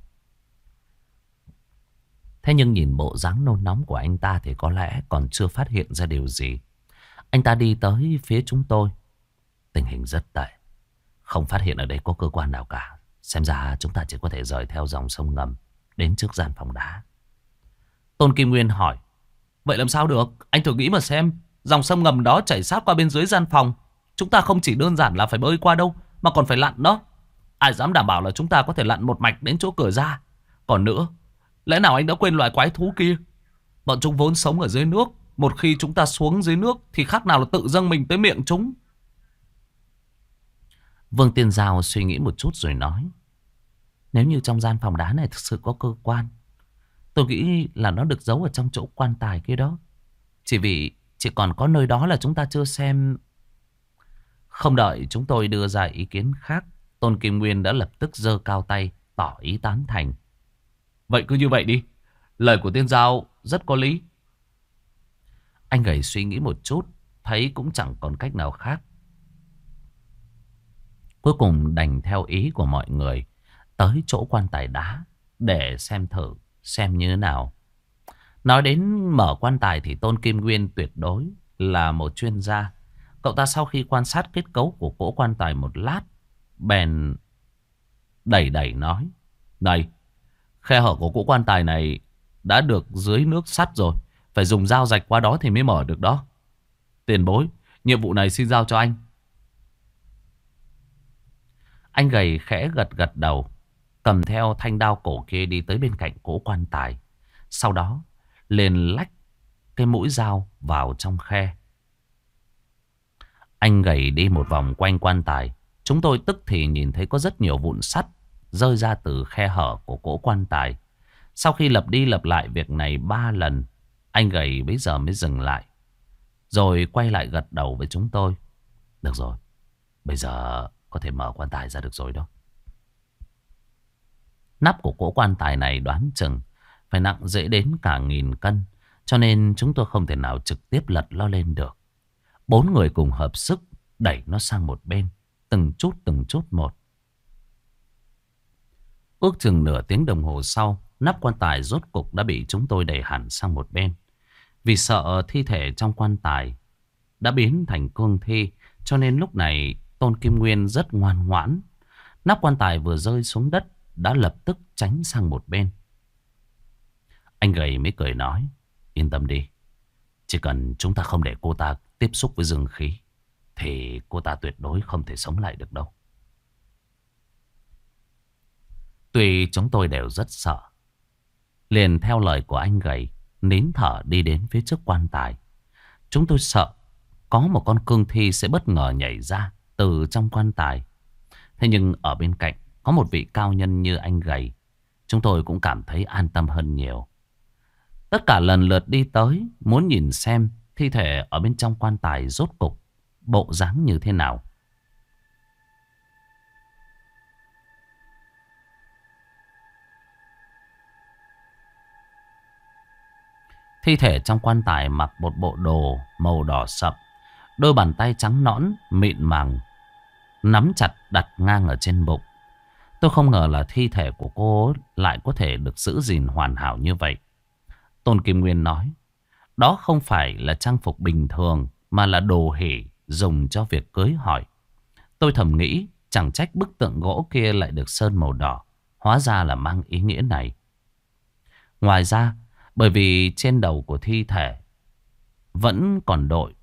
Thế nhưng nhìn bộ dáng nôn nóng của anh ta thì có lẽ còn chưa phát hiện ra điều gì. Anh ta đi tới phía chúng tôi. Tình hình rất tệ. Không phát hiện ở đây có cơ quan nào cả. Xem ra chúng ta chỉ có thể rời theo dòng sông ngầm đến trước gian phòng đá. Tôn Kim Nguyên hỏi: Vậy làm sao được? Anh thử nghĩ mà xem. Dòng sông ngầm đó chảy sát qua bên dưới gian phòng. Chúng ta không chỉ đơn giản là phải bơi qua đâu, mà còn phải lặn đó. Ai dám đảm bảo là chúng ta có thể lặn một mạch đến chỗ cửa ra? Còn nữa, lẽ nào anh đã quên loài quái thú kia? Bọn chúng vốn sống ở dưới nước. Một khi chúng ta xuống dưới nước thì khác nào là tự dâng mình tới miệng chúng. Vương Tiên Giao suy nghĩ một chút rồi nói: Nếu như trong gian phòng đá này thực sự có cơ quan, tôi nghĩ là nó được giấu ở trong chỗ quan tài kia đó. Chỉ vì chỉ còn có nơi đó là chúng ta chưa xem. Không đợi chúng tôi đưa ra ý kiến khác, Tôn Kim Nguyên đã lập tức giơ cao tay tỏ ý tán thành. Vậy cứ như vậy đi. Lời của Tiên Giao rất có lý. Anh gầy suy nghĩ một chút, thấy cũng chẳng còn cách nào khác. Cuối cùng đành theo ý của mọi người tới chỗ quan tài đá để xem thử xem như thế nào. Nói đến mở quan tài thì Tôn Kim Nguyên tuyệt đối là một chuyên gia. Cậu ta sau khi quan sát kết cấu của cỗ quan tài một lát, bèn đẩy đẩy nói: Này, khe hở của cỗ quan tài này đã được dưới nước sắt rồi. Phải dùng dao rạch qua đó thì mới mở được đó. Tiền bối, nhiệm vụ này xin giao cho anh. Anh gầy khẽ gật gật đầu, cầm theo thanh đao cổ kia đi tới bên cạnh cỗ quan tài. Sau đó liền lách cái mũi dao vào trong khe. Anh gầy đi một vòng quanh quan tài. Chúng tôi tức thì nhìn thấy có rất nhiều vụn sắt rơi ra từ khe hở của cỗ quan tài. Sau khi lặp đi lặp lại việc này 3 lần, anh gầy bây giờ mới dừng lại. Rồi quay lại gật đầu với chúng tôi. Được rồi, bây giờ có thể mở quan tài ra được rồi đó. Nắp của cỗ quan tài này đoán chừng phải nặng dễ đến cả 1000 cân. Cho nên chúng tôi không thể nào trực tiếp lật nó lên được. 4 người cùng hợp sức đẩy nó sang một bên, từng chút một. Ước chừng nửa tiếng đồng hồ sau, nắp quan tài rốt cục đã bị chúng tôi đẩy hẳn sang một bên. Vì sợ thi thể trong quan tài đã biến thành cương thi, cho nên lúc này Tôn Kim Nguyên rất ngoan ngoãn. Nắp quan tài vừa rơi xuống đất đã lập tức tránh sang một bên. Anh gầy mới cười nói, yên tâm đi, chỉ cần chúng ta không để cô ta tiếp xúc với dương khí thì cô ta tuyệt đối không thể sống lại được đâu. Tuy chúng tôi đều rất sợ, liền theo lời của anh gầy, nín thở đi đến phía trước quan tài. Chúng tôi sợ có một con cương thi sẽ bất ngờ nhảy ra từ trong quan tài. Thế nhưng ở bên cạnh có một vị cao nhân như anh gầy, chúng tôi cũng cảm thấy an tâm hơn nhiều. Tất cả lần lượt đi tới, muốn nhìn xem thi thể ở bên trong quan tài rốt cục bộ dáng như thế nào. Thi thể trong quan tài mặc một bộ đồ màu đỏ sậm, đôi bàn tay trắng nõn, mịn màng, nắm chặt đặt ngang ở trên bụng. Tôi không ngờ là thi thể của cô lại có thể được giữ gìn hoàn hảo như vậy. Tôn Kim Nguyên nói, đó không phải là trang phục bình thường mà là đồ hỉ dùng cho việc cưới hỏi. Tôi thầm nghĩ chẳng trách bức tượng gỗ kia lại được sơn màu đỏ, hóa ra là mang ý nghĩa này. Ngoài ra, bởi vì trên đầu của thi thể vẫn còn đội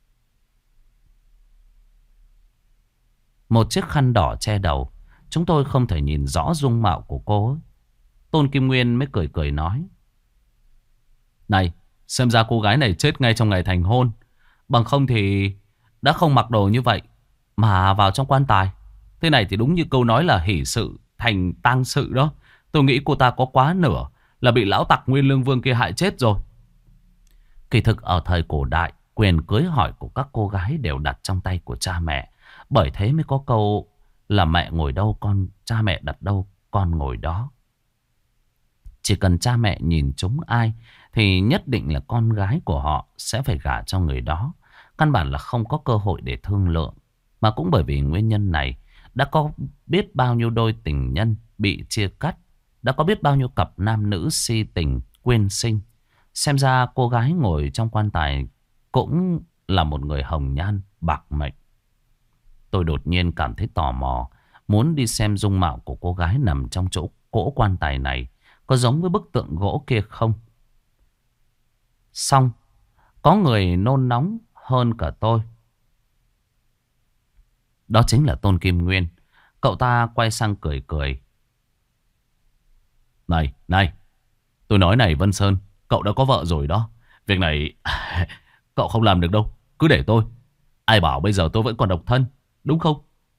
một chiếc khăn đỏ che đầu, chúng tôi không thể nhìn rõ dung mạo của cô ấy. Tôn Kim Nguyên mới cười cười nói, này, xem ra cô gái này chết ngay trong ngày thành hôn. Bằng không thì đã không mặc đồ như vậy mà vào trong quan tài. Thế này thì đúng như câu nói là hỷ sự thành tang sự đó. Tôi nghĩ cô ta có quá nửa là bị lão tặc Nguyên Lương Vương kia hại chết rồi. Kỳ thực ở thời cổ đại, quyền cưới hỏi của các cô gái đều đặt trong tay của cha mẹ. Bởi thế mới có câu là mẹ ngồi đâu cha mẹ đặt đâu con ngồi đó. Chỉ cần cha mẹ nhìn trúng ai thì nhất định là con gái của họ sẽ phải gả cho người đó. Căn bản là không có cơ hội để thương lượng. Mà cũng bởi vì nguyên nhân này, đã có biết bao nhiêu đôi tình nhân bị chia cắt. Đã có biết bao nhiêu cặp nam nữ si tình quên sinh. Xem ra cô gái ngồi trong quan tài cũng là một người hồng nhan bạc mệnh. Tôi đột nhiên cảm thấy tò mò, muốn đi xem dung mạo của cô gái nằm trong chỗ cỗ quan tài này có giống với bức tượng gỗ kia không. Xong, có người nôn nóng hơn cả tôi. Đó chính là Tôn Kim Nguyên. Cậu ta quay sang cười cười. Này, tôi nói này Vân Sơn, cậu đã có vợ rồi đó. Việc này cậu không làm được đâu, cứ để tôi. Ai bảo bây giờ tôi vẫn còn độc thân, đúng không?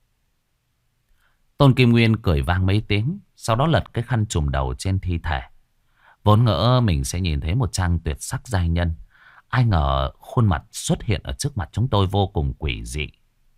Tôn Kim Nguyên cười vang mấy tiếng, sau đó lật cái khăn trùm đầu trên thi thể. Vốn ngỡ mình sẽ nhìn thấy một trang tuyệt sắc giai nhân. Ai ngờ khuôn mặt xuất hiện ở trước mặt chúng tôi vô cùng quỷ dị.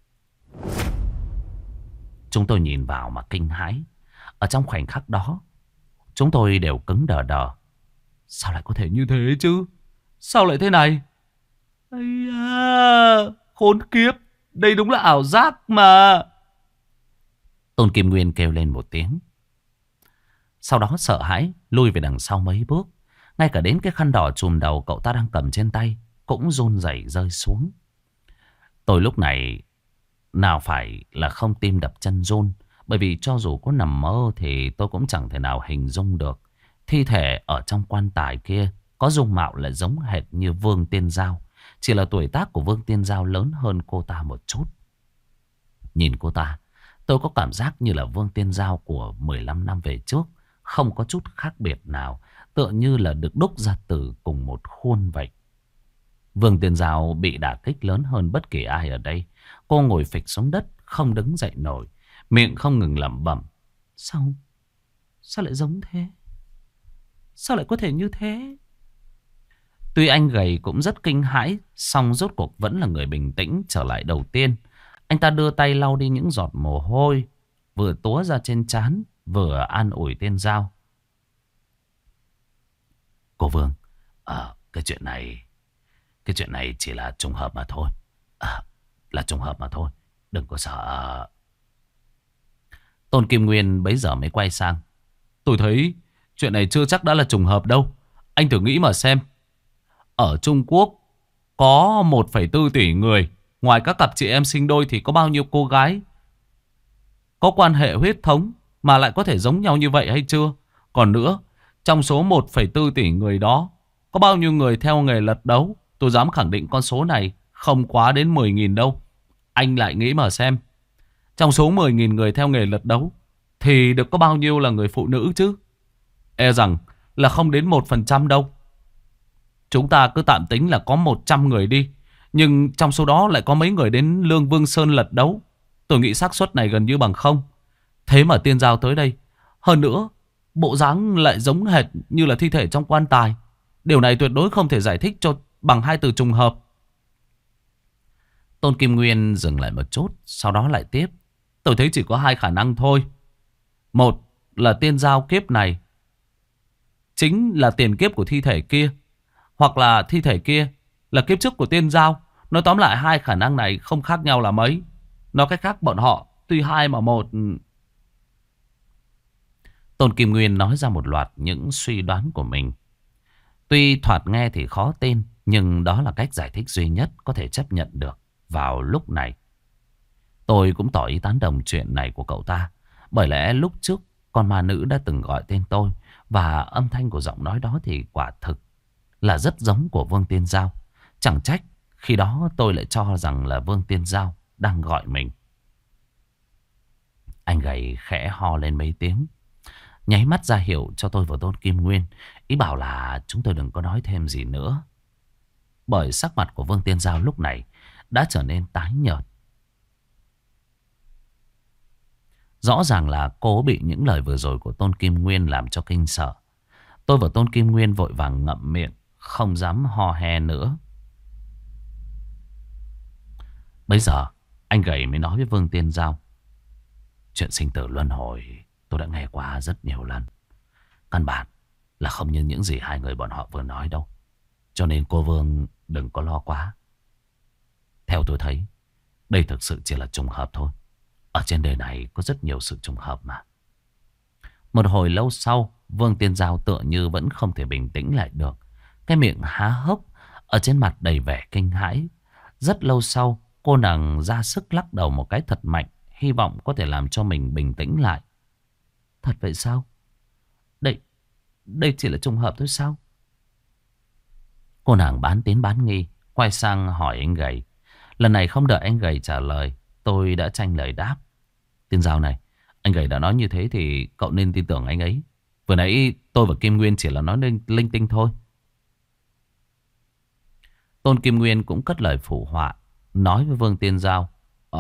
Chúng tôi nhìn vào mà kinh hãi. Ở trong khoảnh khắc đó, chúng tôi đều cứng đờ đờ. Sao lại có thể như thế chứ? Sao lại thế này? Ây da, khốn kiếp, đây đúng là ảo giác mà. Tôn Kim Nguyên kêu lên một tiếng. Sau đó sợ hãi lui về đằng sau mấy bước. Ngay cả đến cái khăn đỏ trùm đầu cậu ta đang cầm trên tay cũng run rẩy rơi xuống. Tôi lúc này nào phải là không tim đập chân run. Bởi vì cho dù có nằm mơ thì tôi cũng chẳng thể nào hình dung được thi thể ở trong quan tài kia có dung mạo lại giống hệt như Vương Tiên Giao. Chỉ là tuổi tác của Vương Tiên Giao lớn hơn cô ta một chút. Nhìn cô ta, Tôi có cảm giác như là Vương Tiên Giao của 15 năm về trước. Không có chút khác biệt nào. Tựa như là được đúc ra từ cùng một khuôn vậy. Vương Tiên Giao bị đả kích lớn hơn bất kỳ ai ở đây. Cô ngồi phịch xuống đất, không đứng dậy nổi. Miệng không ngừng lẩm bẩm. Sao? Sao lại giống thế? Sao lại có thể như thế? Tuy anh gầy cũng rất kinh hãi, song rốt cuộc vẫn là người bình tĩnh trở lại đầu tiên. Anh ta đưa tay lau đi những giọt mồ hôi, vừa túa ra trên trán, vừa an ủi Tiên Giao. Cô Vương, cái chuyện này chỉ là trùng hợp mà thôi. Là trùng hợp mà thôi, đừng có sợ. Tôn Kim Nguyên bấy giờ mới quay sang. Tôi thấy chuyện này chưa chắc đã là trùng hợp đâu. Anh thử nghĩ mà xem. Ở Trung Quốc có 1,4 tỷ người. Ngoài các cặp chị em sinh đôi thì có bao nhiêu cô gái có quan hệ huyết thống mà lại có thể giống nhau như vậy hay chưa? Còn nữa, trong số 1,4 tỷ người đó, có bao nhiêu người theo nghề lật đấu? Tôi dám khẳng định con số này không quá đến 10.000 đâu. Anh lại nghĩ mà xem. Trong số 10.000 người theo nghề lật đấu thì được có bao nhiêu là người phụ nữ chứ? E rằng là không đến 1% đâu. Chúng ta cứ tạm tính là có 100 người đi. Nhưng trong số đó lại có mấy người đến Lương Vương Sơn lật đấu. Tôi nghĩ xác suất này gần như bằng không. Thế mà Tiên Giao tới đây. Hơn nữa, bộ dáng lại giống hệt như là thi thể trong quan tài. Điều này tuyệt đối không thể giải thích cho bằng hai từ trùng hợp. Tôn Kim Nguyên dừng lại một chút, sau đó lại tiếp. Tôi thấy chỉ có hai khả năng thôi. Một là Tiên Giao kiếp này chính là tiền kiếp của thi thể kia. Hoặc là thi thể kia là kiếp trước của Tiên Giao. Nói tóm lại hai khả năng này không khác nhau là mấy. Nói cách khác bọn họ tuy hai mà một. Tôn Kim Nguyên nói ra một loạt những suy đoán của mình. Tuy thoạt nghe thì khó tin, nhưng đó là cách giải thích duy nhất có thể chấp nhận được vào lúc này. Tôi cũng tỏ ý tán đồng chuyện này của cậu ta. Bởi lẽ lúc trước con ma nữ đã từng gọi tên tôi. Và âm thanh của giọng nói đó thì quả thực là rất giống của Vương Tiên Giao. Chẳng trách khi đó tôi lại cho rằng là Vương Tiên Giao đang gọi mình. Anh gầy khẽ ho lên mấy tiếng, nháy mắt ra hiệu cho tôi và Tôn Kim Nguyên. Ý bảo là chúng tôi đừng có nói thêm gì nữa. Bởi sắc mặt của Vương Tiên Giao lúc này đã trở nên tái nhợt. Rõ ràng là cô bị những lời vừa rồi của Tôn Kim Nguyên làm cho kinh sợ. Tôi và Tôn Kim Nguyên vội vàng ngậm miệng, không dám ho he nữa. Bây giờ anh gầy mới nói với Vương Tiên Giao. Chuyện sinh tử luân hồi tôi đã nghe qua rất nhiều lần. Căn bản là không như những gì hai người bọn họ vừa nói đâu. Cho nên cô Vương đừng có lo quá. Theo tôi thấy, đây thực sự chỉ là trùng hợp thôi. Ở trên đời này có rất nhiều sự trùng hợp mà. Một hồi lâu sau, Vương Tiên Giao tựa như vẫn không thể bình tĩnh lại được. Cái miệng há hốc, ở trên mặt đầy vẻ kinh hãi. Rất lâu sau, cô nàng ra sức lắc đầu một cái thật mạnh, hy vọng có thể làm cho mình bình tĩnh lại. Thật vậy sao? Đây chỉ là trùng hợp thôi sao? Cô nàng bán tín bán nghi, quay sang hỏi anh gầy. Lần này không đợi anh gầy trả lời, tôi đã tranh lời đáp. Tiên Giao này, anh gầy đã nói như thế thì cậu nên tin tưởng anh ấy. Vừa nãy tôi và Kim Nguyên chỉ là nói linh tinh thôi. Tôn Kim Nguyên cũng cất lời phụ họa, nói với Vương Tiên Giao.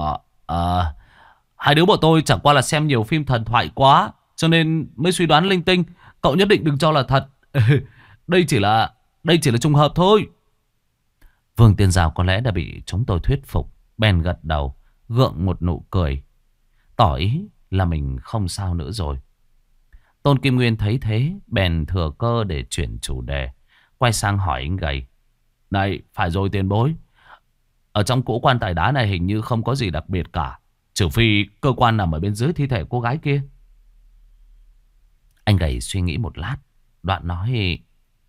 Hai đứa bọn tôi chẳng qua là xem nhiều phim thần thoại quá, cho nên mới suy đoán linh tinh. Cậu nhất định đừng cho là thật. Đây chỉ là trùng hợp thôi. Vương Tiên Giao có lẽ đã bị chúng tôi thuyết phục, bèn gật đầu, gượng một nụ cười, tỏ ý là mình không sao nữa rồi. Tôn Kim Nguyên thấy thế, bèn thừa cơ để chuyển chủ đề, quay sang hỏi anh gầy. Này, phải rồi tiền bối. Ở trong cỗ quan tài đá này hình như không có gì đặc biệt cả, trừ phi cơ quan nằm ở bên dưới thi thể cô gái kia. Anh gầy suy nghĩ một lát, đoạn nói.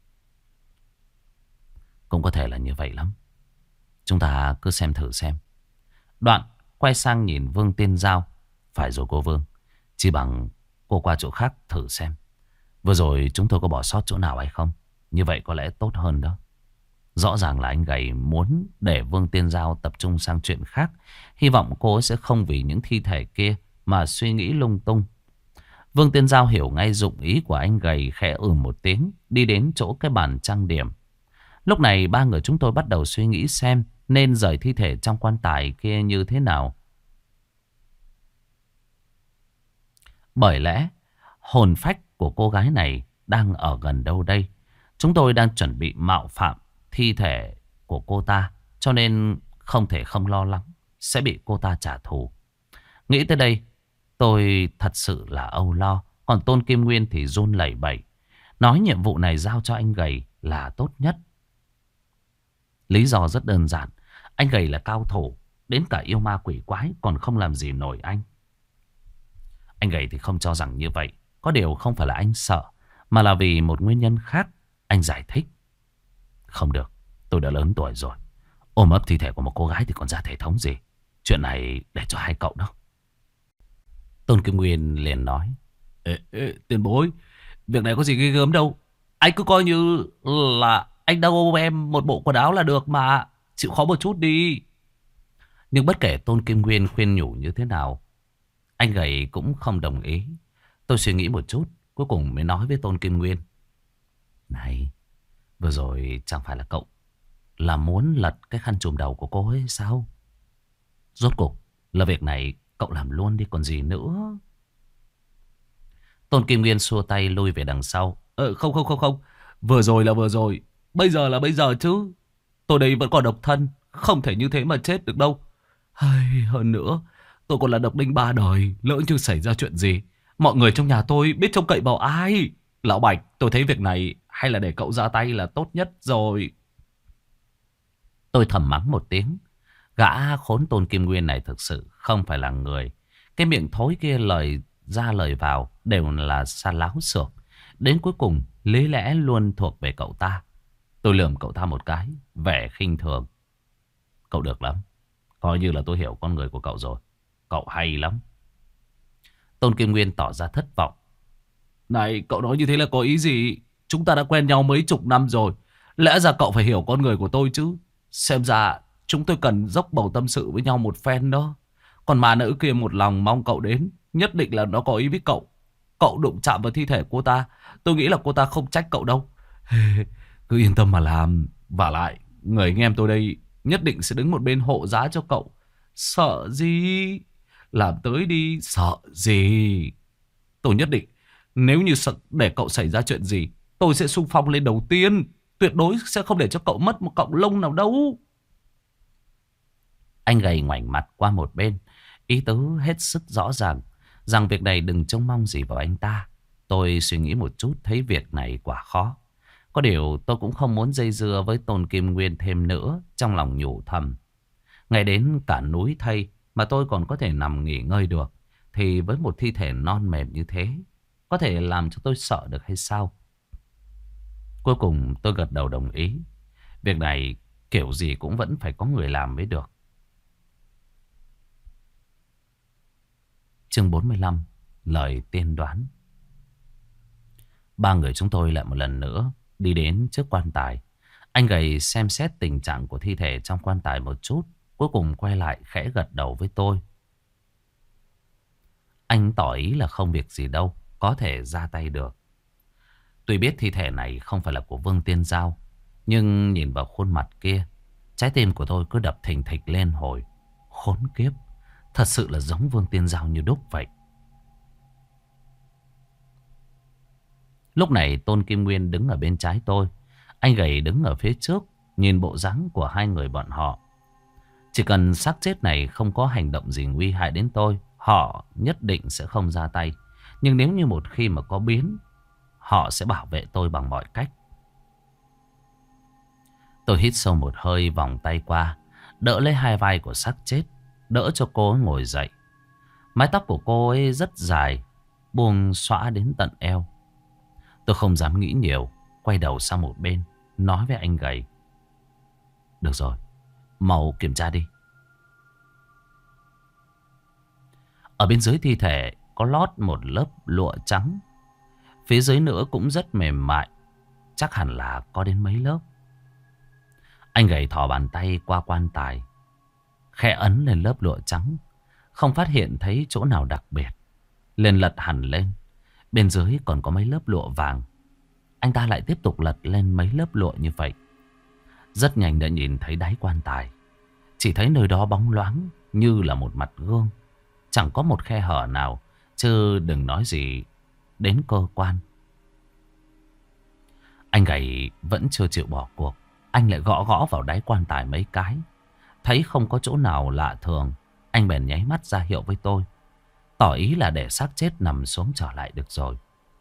Cũng có thể là như vậy lắm. Chúng ta cứ xem thử xem. Đoạn quay sang nhìn Vương Tiên Giao. Phải rồi cô Vương, chỉ bằng cô qua chỗ khác thử xem. Vừa rồi chúng tôi có bỏ sót chỗ nào hay không? Như vậy có lẽ tốt hơn đó. Rõ ràng là anh gầy muốn để Vương Tiên Giao tập trung sang chuyện khác. Hy vọng cô sẽ không vì những thi thể kia mà suy nghĩ lung tung. Vương Tiên Giao hiểu ngay dụng ý của anh gầy, khẽ một tiếng, đi đến chỗ cái bàn trang điểm. Lúc này ba người chúng tôi bắt đầu suy nghĩ xem nên rời thi thể trong quan tài kia như thế nào. Bởi lẽ hồn phách của cô gái này đang ở gần đâu đây? Chúng tôi đang chuẩn bị mạo phạm thi thể của cô ta, cho nên không thể không lo lắng sẽ bị cô ta trả thù. Nghĩ tới đây, tôi thật sự là âu lo. Còn Tôn Kim Nguyên thì run lẩy bẩy, nói nhiệm vụ này giao cho anh gầy là tốt nhất. Lý do rất đơn giản. Anh gầy là cao thủ, đến cả yêu ma quỷ quái còn không làm gì nổi anh. Anh gầy thì không cho rằng như vậy. Có điều không phải là anh sợ, mà là vì một nguyên nhân khác. Anh giải thích. Không được, tôi đã lớn tuổi rồi. Ôm ấp thi thể của một cô gái thì còn ra thể thống gì. Chuyện này để cho hai cậu đó. Tôn Kim Nguyên liền nói. Tiền bối, việc này có gì ghê gớm đâu. Anh cứ coi như là anh đang ôm em một bộ quần áo là được mà. Chịu khó một chút đi. Nhưng bất kể Tôn Kim Nguyên khuyên nhủ như thế nào, anh gầy cũng không đồng ý. Tôi suy nghĩ một chút, cuối cùng mới nói với Tôn Kim Nguyên. Này, vừa rồi chẳng phải là cậu là muốn lật cái khăn trùm đầu của cô ấy sao? Rốt cuộc là việc này cậu làm luôn đi còn gì nữa. Tôn Kim Nguyên xua tay lui về đằng sau. Không. Vừa rồi là vừa rồi. Bây giờ là bây giờ chứ. Tôi đây vẫn còn độc thân. Không thể như thế mà chết được đâu. Hơn nữa, tôi còn là độc đinh 3 đời. Lỡ như xảy ra chuyện gì, mọi người trong nhà tôi biết trông cậy vào ai? Lão Bạch, tôi thấy việc này hay là để cậu ra tay là tốt nhất rồi. Tôi thầm mắng một tiếng. Gã khốn Tôn Kim Nguyên này thực sự không phải là người. Cái miệng thối kia lời ra lời vào đều là sa láo xược. Đến cuối cùng lý lẽ luôn thuộc về cậu ta. Tôi lườm cậu ta một cái, vẻ khinh thường. Cậu được lắm. Coi như là tôi hiểu con người của cậu rồi. Cậu hay lắm. Tôn Kim Nguyên tỏ ra thất vọng. Này, cậu nói như thế là có ý gì? Chúng ta đã quen nhau mấy chục năm rồi. Lẽ ra cậu phải hiểu con người của tôi chứ. Xem ra chúng tôi cần dốc bầu tâm sự với nhau một phen đó. Còn mà nữ kia một lòng mong cậu đến. Nhất định là nó có ý với cậu. Cậu đụng chạm vào thi thể cô ta, tôi nghĩ là cô ta không trách cậu đâu. Cứ yên tâm mà làm. Vả lại, người anh em tôi đây nhất định sẽ đứng một bên hộ giá cho cậu. Sợ gì? Làm tới đi, sợ gì? Tôi nhất định, nếu như để cậu xảy ra chuyện gì, tôi sẽ xung phong lên đầu tiên. Tuyệt đối sẽ không để cho cậu mất một cọng lông nào đâu. Anh gầy ngoảnh mặt qua một bên, ý tứ hết sức rõ ràng rằng việc này đừng trông mong gì vào anh ta. Tôi suy nghĩ một chút, thấy việc này quả khó. Có điều tôi cũng không muốn dây dưa với Tôn Kim Nguyên thêm nữa. Trong lòng nhủ thầm, ngày đến cả núi thây mà tôi còn có thể nằm nghỉ ngơi được, thì với một thi thể non mềm như thế, có thể làm cho tôi sợ được hay sao? Cuối cùng tôi gật đầu đồng ý. Việc này kiểu gì cũng vẫn phải có người làm mới được. Chương 45. Lời tiên đoán. Ba người chúng tôi lại một lần nữa đi đến trước quan tài. Anh gầy xem xét tình trạng của thi thể trong quan tài một chút, cuối cùng quay lại khẽ gật đầu với tôi. Anh tỏ ý là không việc gì đâu, có thể ra tay được. Tuy biết thi thể này không phải là của Vương Tiên Giao, nhưng nhìn vào khuôn mặt kia, trái tim của tôi cứ đập thình thịch lên hồi. Khốn kiếp, thật sự là giống Vương Tiên Giao như đúc vậy. Lúc này Tôn Kim Nguyên đứng ở bên trái tôi, anh gầy đứng ở phía trước. Nhìn bộ dáng của hai người bọn họ, chỉ cần xác chết này không có hành động gì nguy hại đến tôi, họ nhất định sẽ không ra tay. Nhưng nếu như một khi mà có biến, họ sẽ bảo vệ tôi bằng mọi cách. Tôi hít sâu một hơi, vòng tay qua, đỡ lấy hai vai của xác chết, đỡ cho cô ấy ngồi dậy. Mái tóc của cô ấy rất dài, buông xõa đến tận eo. Tôi không dám nghĩ nhiều, quay đầu sang một bên, nói với anh gầy. Được rồi, mau kiểm tra đi. Ở bên dưới thi thể có lót một lớp lụa trắng. Phía dưới nữa cũng rất mềm mại, chắc hẳn là có đến mấy lớp. Anh gầy thò bàn tay qua quan tài, khẽ ấn lên lớp lụa trắng. không phát hiện thấy chỗ nào đặc biệt. Liền lật hẳn lên. Bên dưới còn có mấy lớp lụa vàng. Anh ta lại tiếp tục lật lên mấy lớp lụa như vậy. Rất nhanh đã nhìn thấy đáy quan tài. Chỉ thấy nơi đó bóng loáng như là một mặt gương. Chẳng có một khe hở nào, chứ đừng nói gì đến cơ quan. Anh gầy vẫn chưa chịu bỏ cuộc. Anh lại gõ gõ vào đáy quan tài mấy cái. Thấy không có chỗ nào lạ thường, anh bèn nháy mắt ra hiệu với tôi, tỏ ý là để xác chết nằm xuống trở lại được rồi.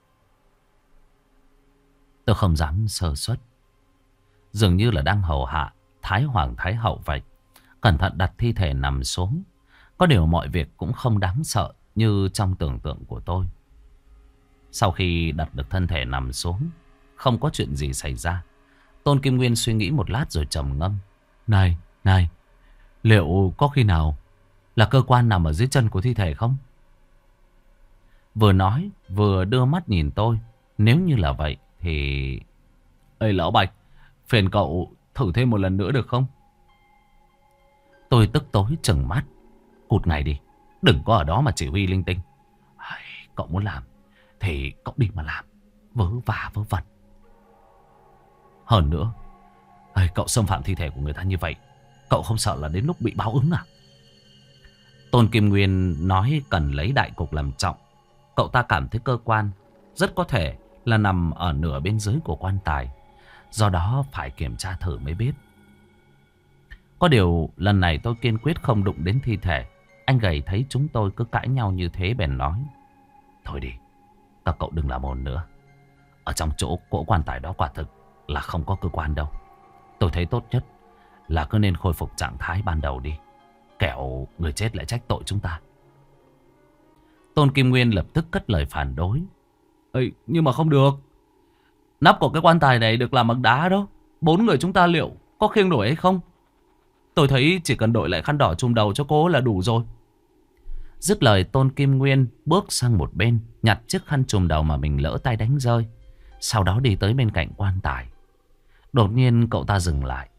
Tôi không dám sơ suất. Dường như là đang hầu hạ Thái Hoàng Thái Hậu vậy. Cẩn thận đặt thi thể nằm xuống. Có điều mọi việc cũng không đáng sợ như trong tưởng tượng của tôi. Sau khi đặt được thân thể nằm xuống, không có chuyện gì xảy ra. Tôn Kim Nguyên suy nghĩ một lát rồi trầm ngâm. Này, liệu có khi nào là cơ quan nằm ở dưới chân của thi thể không? Vừa nói vừa đưa mắt nhìn tôi. Nếu như là vậy thì... Ê lão Bạch, phiền cậu thử thêm một lần nữa được không? Tôi tức tối trừng mắt. Cụt ngay đi, đừng có ở đó mà chỉ huy linh tinh. Cậu muốn làm thì cậu đi mà làm, vớ vả vớ vẩn. Hơn nữa, cậu xâm phạm thi thể của người ta như vậy, cậu không sợ là đến lúc bị báo ứng à? Tôn Kim Nguyên nói cần lấy đại cục làm trọng. Cậu ta cảm thấy cơ quan rất có thể là nằm ở nửa bên dưới của quan tài. Do đó phải kiểm tra thử mới biết. Có điều lần này tôi kiên quyết không đụng đến thi thể. Anh gầy thấy chúng tôi cứ cãi nhau như thế bèn nói. Thôi đi, các cậu đừng làm ồn nữa. Ở trong chỗ cỗ quan tài đó quả thực là không có cơ quan đâu. Tôi thấy tốt nhất là cứ nên khôi phục trạng thái ban đầu đi. Kẻo người chết lại trách tội chúng ta. Tôn Kim Nguyên lập tức cất lời phản đối. Nhưng mà không được. Nắp của cái quan tài này được làm bằng đá đó. 4 người chúng ta liệu có khiêng nổi hay không? Tôi thấy chỉ cần đội lại khăn đỏ trùm đầu cho cô là đủ rồi. Dứt lời, Tôn Kim Nguyên bước sang một bên, nhặt chiếc khăn trùm đầu mà mình lỡ tay đánh rơi. Sau đó đi tới bên cạnh quan tài. Đột nhiên cậu ta dừng lại.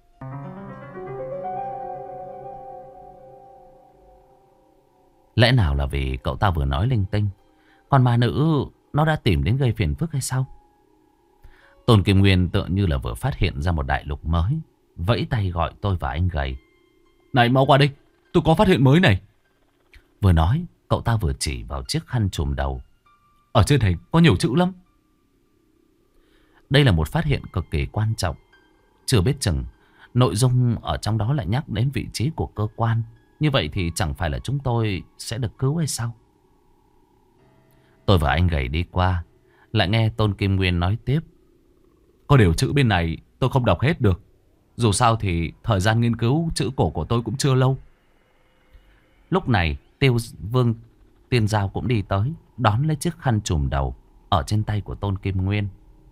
Lẽ nào là vì cậu ta vừa nói linh tinh, còn ma nữ nó đã tìm đến gây phiền phức hay sao? Tôn Kim Nguyên tựa như là vừa phát hiện ra một đại lục mới, vẫy tay gọi tôi và anh gầy. Này mau qua đây, tôi có phát hiện mới này. Vừa nói, cậu ta vừa chỉ vào chiếc khăn trùm đầu. Ở trên này có nhiều chữ lắm. Đây là một phát hiện cực kỳ quan trọng. Chưa biết chừng nội dung ở trong đó lại nhắc đến vị trí của cơ quan. Như vậy thì chẳng phải là chúng tôi sẽ được cứu hay sao? Tôi và anh gầy đi qua, lại nghe Tôn Kim Nguyên nói tiếp. Có điều chữ bên này tôi không đọc hết được. Dù sao thì thời gian nghiên cứu chữ cổ của tôi cũng chưa lâu. Lúc này Tiêu Vương Tiên Giao cũng đi tới, đón lấy chiếc khăn trùm đầu ở trên tay của Tôn Kim Nguyên.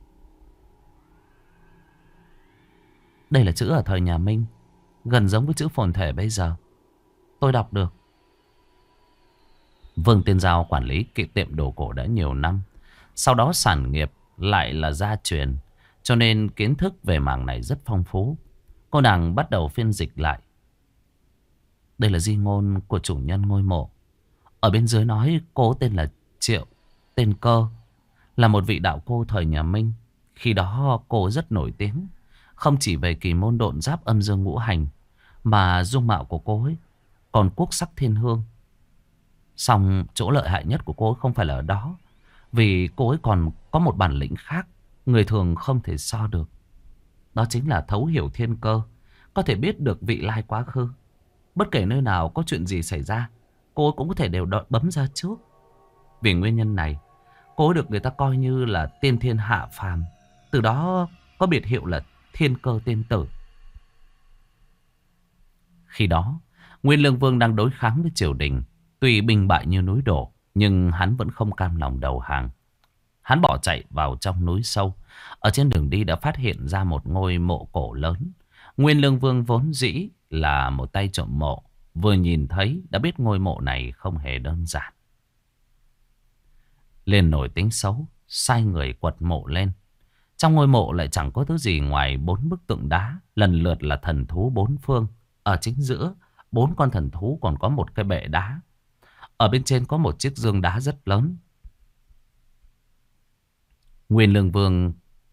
Đây là chữ ở thời nhà Minh, gần giống với chữ phồn thể bây giờ. Tôi đọc được. Vương Tiên Giao quản lý tiệm đồ cổ đã nhiều năm. Sau đó sản nghiệp lại là gia truyền, cho nên kiến thức về mảng này rất phong phú. Cô nàng bắt đầu phiên dịch lại. Đây là di ngôn của chủ nhân ngôi mộ. Ở bên dưới nói cô tên là Triệu, tên Cơ, là một vị đạo cô thời nhà Minh. Khi đó cô rất nổi tiếng, không chỉ về kỳ môn độn giáp âm dương ngũ hành, mà dung mạo của cô ấy còn quốc sắc thiên hương. Song chỗ lợi hại nhất của cô ấy không phải là ở đó, vì cô ấy còn có một bản lĩnh khác người thường không thể so được. Đó chính là thấu hiểu thiên cơ, có thể biết được vị lai quá khứ. Bất kể nơi nào có chuyện gì xảy ra, cô ấy cũng có thể đều bấm ra trước. Vì nguyên nhân này, cô ấy được người ta coi như là tiên thiên hạ phàm. Từ đó có biệt hiệu là Thiên Cơ Tiên Tử. Khi đó, Nguyên Lương Vương đang đối kháng với triều đình. Tuy binh bại như núi đổ, nhưng hắn vẫn không cam lòng đầu hàng. Hắn bỏ chạy vào trong núi sâu. Ở trên đường đi đã phát hiện ra một ngôi mộ cổ lớn. Nguyên Lương Vương vốn dĩ là một tay trộm mộ. Vừa nhìn thấy đã biết ngôi mộ này không hề đơn giản. Liền nổi tính xấu, sai người quật mộ lên. Trong ngôi mộ lại chẳng có thứ gì ngoài 4 bức tượng đá, lần lượt là thần thú 4 phương. Ở chính giữa, 4 con thần thú còn có một cái bệ đá. Ở bên trên có một chiếc giường đá rất lớn. Nguyên Lương Vương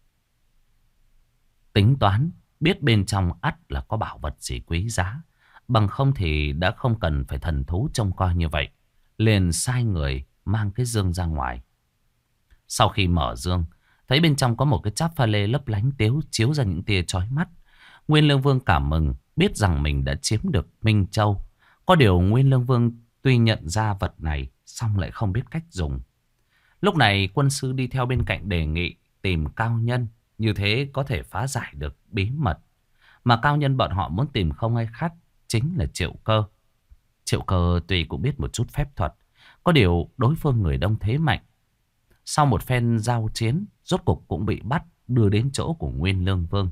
tính toán biết bên trong ắt là có bảo vật gì quý giá. Bằng không thì đã không cần phải thần thú trông coi như vậy. Liền sai người mang cái dương ra ngoài. Sau khi mở dương, thấy bên trong có một cái cháp pha lê lấp lánh chiếu ra những tia chói mắt. Nguyên Lương Vương cảm mừng, biết rằng mình đã chiếm được Minh Châu. Có điều Nguyên Lương Vương tuy nhận ra vật này, song lại không biết cách dùng. Lúc này quân sư đi theo bên cạnh đề nghị tìm cao nhân, như thế có thể phá giải được bí mật. Mà cao nhân bọn họ muốn tìm không ai khác, chính là Triệu Cơ. Triệu Cơ tuy cũng biết một chút phép thuật, có điều đối phương người đông thế mạnh. Sau một phen giao chiến, rốt cục cũng bị bắt, đưa đến chỗ của Nguyên Lương Vương.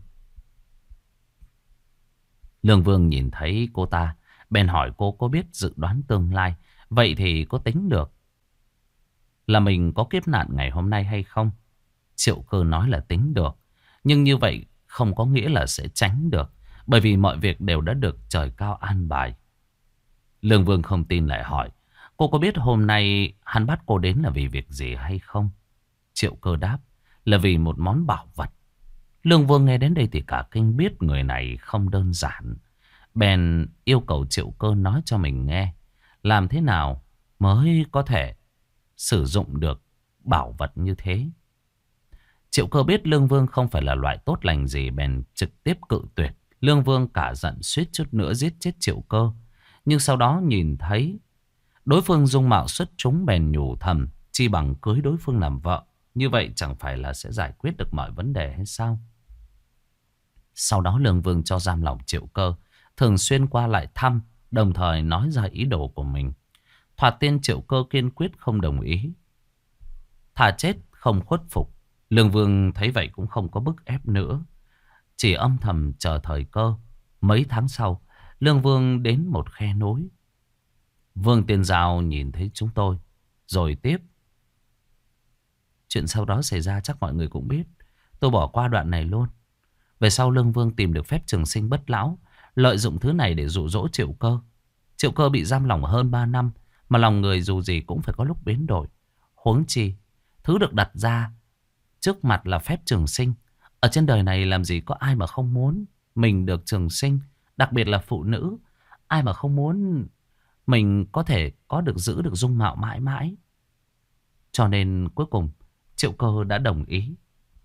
Lương Vương nhìn thấy cô ta, bèn hỏi cô có biết dự đoán tương lai. Vậy thì có tính được là mình có kiếp nạn ngày hôm nay hay không? Triệu Cơ nói là tính được. Nhưng như vậy không có nghĩa là sẽ tránh được. Bởi vì mọi việc đều đã được trời cao an bài. Lương Vương không tin lại hỏi, cô có biết hôm nay hắn bắt cô đến là vì việc gì hay không? Triệu Cơ đáp, là vì một món bảo vật. Lương Vương nghe đến đây thì cả kinh, biết người này không đơn giản. Bèn yêu cầu Triệu Cơ nói cho mình nghe, làm thế nào mới có thể sử dụng được bảo vật như thế. Triệu Cơ biết Lương Vương không phải là loại tốt lành gì, bèn trực tiếp cự tuyệt. Lương Vương cả giận suýt chút nữa giết chết Triệu Cơ. Nhưng sau đó nhìn thấy đối phương dung mạo xuất chúng, bèn nhủ thầm, chi bằng cưới đối phương làm vợ. Như vậy chẳng phải là sẽ giải quyết được mọi vấn đề hay sao? Sau đó Lương Vương cho giam lỏng Triệu Cơ, thường xuyên qua lại thăm, đồng thời nói ra ý đồ của mình. Thoạt tiên Triệu Cơ kiên quyết không đồng ý, thà chết không khuất phục. Lương Vương thấy vậy cũng không có bức ép nữa, chỉ âm thầm chờ thời cơ. Mấy tháng sau, Lương Vương đến một khe núi. Vương Tiên Giao nhìn thấy chúng tôi rồi tiếp. Chuyện sau đó xảy ra chắc mọi người cũng biết, tôi bỏ qua đoạn này luôn. Về sau Lương Vương tìm được phép trường sinh bất lão, lợi dụng thứ này để dụ dỗ Triệu Cơ. Triệu Cơ bị giam lỏng hơn 3 năm, mà lòng người dù gì cũng phải có lúc biến đổi. Huống chi, thứ được đặt ra trước mặt là phép trường sinh. Ở trên đời này làm gì có ai mà không muốn mình được trường sinh, đặc biệt là phụ nữ. Ai mà không muốn mình có thể giữ được dung mạo mãi mãi. Cho nên cuối cùng Triệu Cơ đã đồng ý.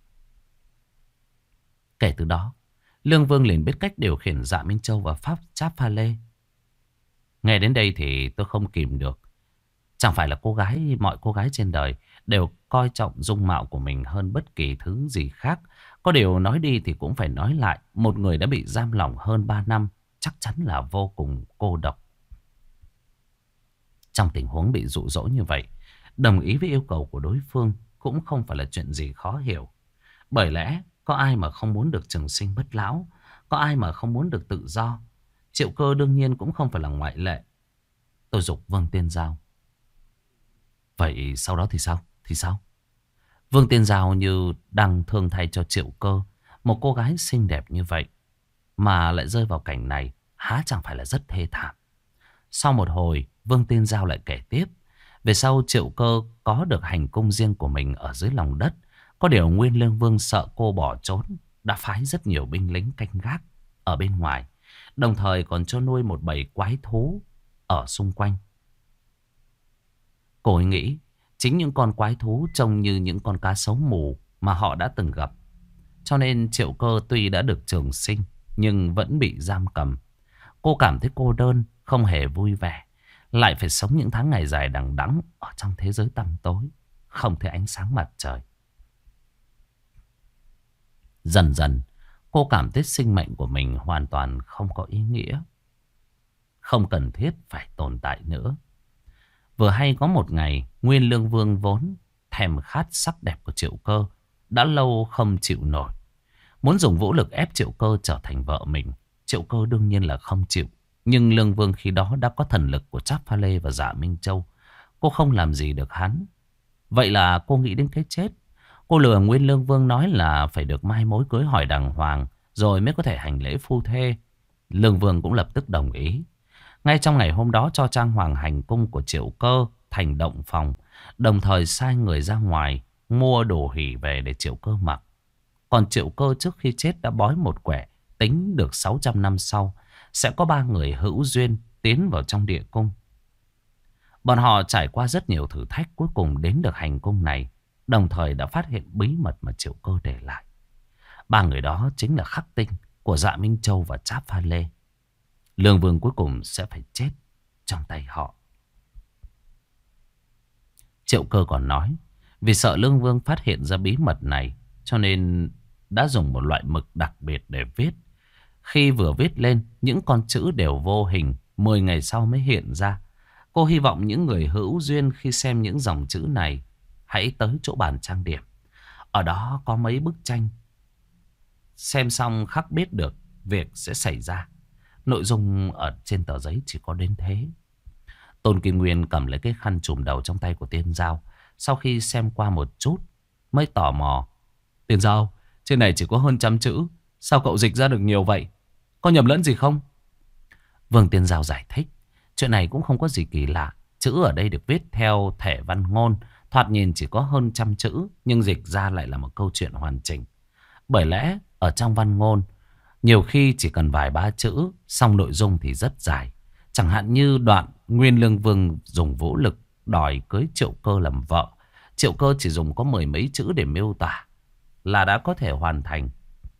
Kể từ đó, Lương Vương liền biết cách điều khiển Dạ Minh Châu và pháp cháp pha lê. Nghe đến đây thì tôi không kìm được. Chẳng phải là mọi cô gái trên đời đều coi trọng dung mạo của mình hơn bất kỳ thứ gì khác. Có điều nói đi thì cũng phải nói lại, một người đã bị giam lỏng hơn 3 năm chắc chắn là vô cùng cô độc. Trong tình huống bị dụ dỗ như vậy, đồng ý với yêu cầu của đối phương cũng không phải là chuyện gì khó hiểu. Bởi lẽ có ai mà không muốn được trường sinh bất lão, có ai mà không muốn được tự do. Triệu Cơ đương nhiên cũng không phải là ngoại lệ. Tôi giục Vương Tiên Giao, vậy sau đó thì sao? Vương Tiên Giao như đang thương thay cho Triệu Cơ. Một cô gái xinh đẹp như vậy mà lại rơi vào cảnh này, há chẳng phải là rất thê thảm. Sau một hồi, Vương Tiên Giao lại kể tiếp. Về sau Triệu Cơ có được hành cung riêng của mình ở dưới lòng đất. Có điều Nguyên Lương Vương sợ cô bỏ trốn, đã phái rất nhiều binh lính canh gác ở bên ngoài, đồng thời còn cho nuôi một bầy quái thú ở xung quanh. Cô ấy nghĩ chính những con quái thú trông như những con cá sấu mù mà họ đã từng gặp. Cho nên Triệu Cơ tuy đã được trường sinh nhưng vẫn bị giam cầm. Cô cảm thấy cô đơn, không hề vui vẻ, lại phải sống những tháng ngày dài đằng đẵng ở trong thế giới tăm tối, không thấy ánh sáng mặt trời. Dần dần, cô cảm thấy sinh mệnh của mình hoàn toàn không có ý nghĩa, không cần thiết phải tồn tại nữa. Vừa hay có một ngày, Nguyên Lương Vương vốn thèm khát sắc đẹp của Triệu Cơ, đã lâu không chịu nổi, muốn dùng vũ lực ép Triệu Cơ trở thành vợ mình. Triệu Cơ đương nhiên là không chịu. Nhưng Lương Vương khi đó đã có thần lực của Trác Pha Lê và Dạ Minh Châu. Cô không làm gì được hắn. Vậy là cô nghĩ đến cái chết. Cô lừa Nguyên Lương Vương nói là phải được mai mối cưới hỏi đàng hoàng, rồi mới có thể hành lễ phu thê. Lương Vương cũng lập tức đồng ý. Ngay trong ngày hôm đó cho trang hoàng hành cung của Triệu Cơ thành động phòng. Đồng thời sai người ra ngoài mua đồ hỉ về để Triệu Cơ mặc. Còn Triệu Cơ trước khi chết đã bói một quẻ, tính được 600 năm sau sẽ có 3 người hữu duyên tiến vào trong địa cung. Bọn họ trải qua rất nhiều thử thách, cuối cùng đến được hành cung này, đồng thời đã phát hiện bí mật mà Triệu Cơ để lại. 3 người đó chính là Khắc Tinh của Dạ Minh Châu và Tráp Pha Lê. Lương Vương cuối cùng sẽ phải chết trong tay họ. Triệu Cơ còn nói, vì sợ Lương Vương phát hiện ra bí mật này, cho nên đã dùng một loại mực đặc biệt để viết. Khi vừa viết lên, những con chữ đều vô hình, 10 ngày sau mới hiện ra. Cô hy vọng những người hữu duyên khi xem những dòng chữ này hãy tới chỗ bàn trang điểm. Ở đó có mấy bức tranh. Xem xong khắc biết được việc sẽ xảy ra. Nội dung ở trên tờ giấy chỉ có đến thế. Tôn Kim Nguyên cầm lấy cái khăn trùm đầu trong tay của Tiên Giao. Sau khi xem qua một chút mới tò mò. Tiên Giao, trên này chỉ có hơn 100 chữ. Sao cậu dịch ra được nhiều vậy? Có nhầm lẫn gì không? Vương Tiên Giao giải thích. Chuyện này cũng không có gì kỳ lạ. Chữ ở đây được viết theo thể văn ngôn. Thoạt nhìn chỉ có hơn 100 chữ, nhưng dịch ra lại là một câu chuyện hoàn chỉnh. Bởi lẽ ở trong văn ngôn nhiều khi chỉ cần vài ba chữ, song nội dung thì rất dài. Chẳng hạn như đoạn Nguyên Lương Vương dùng vũ lực đòi cưới Triệu Cơ làm vợ. Triệu Cơ chỉ dùng có 10 mấy chữ để miêu tả là đã có thể hoàn thành.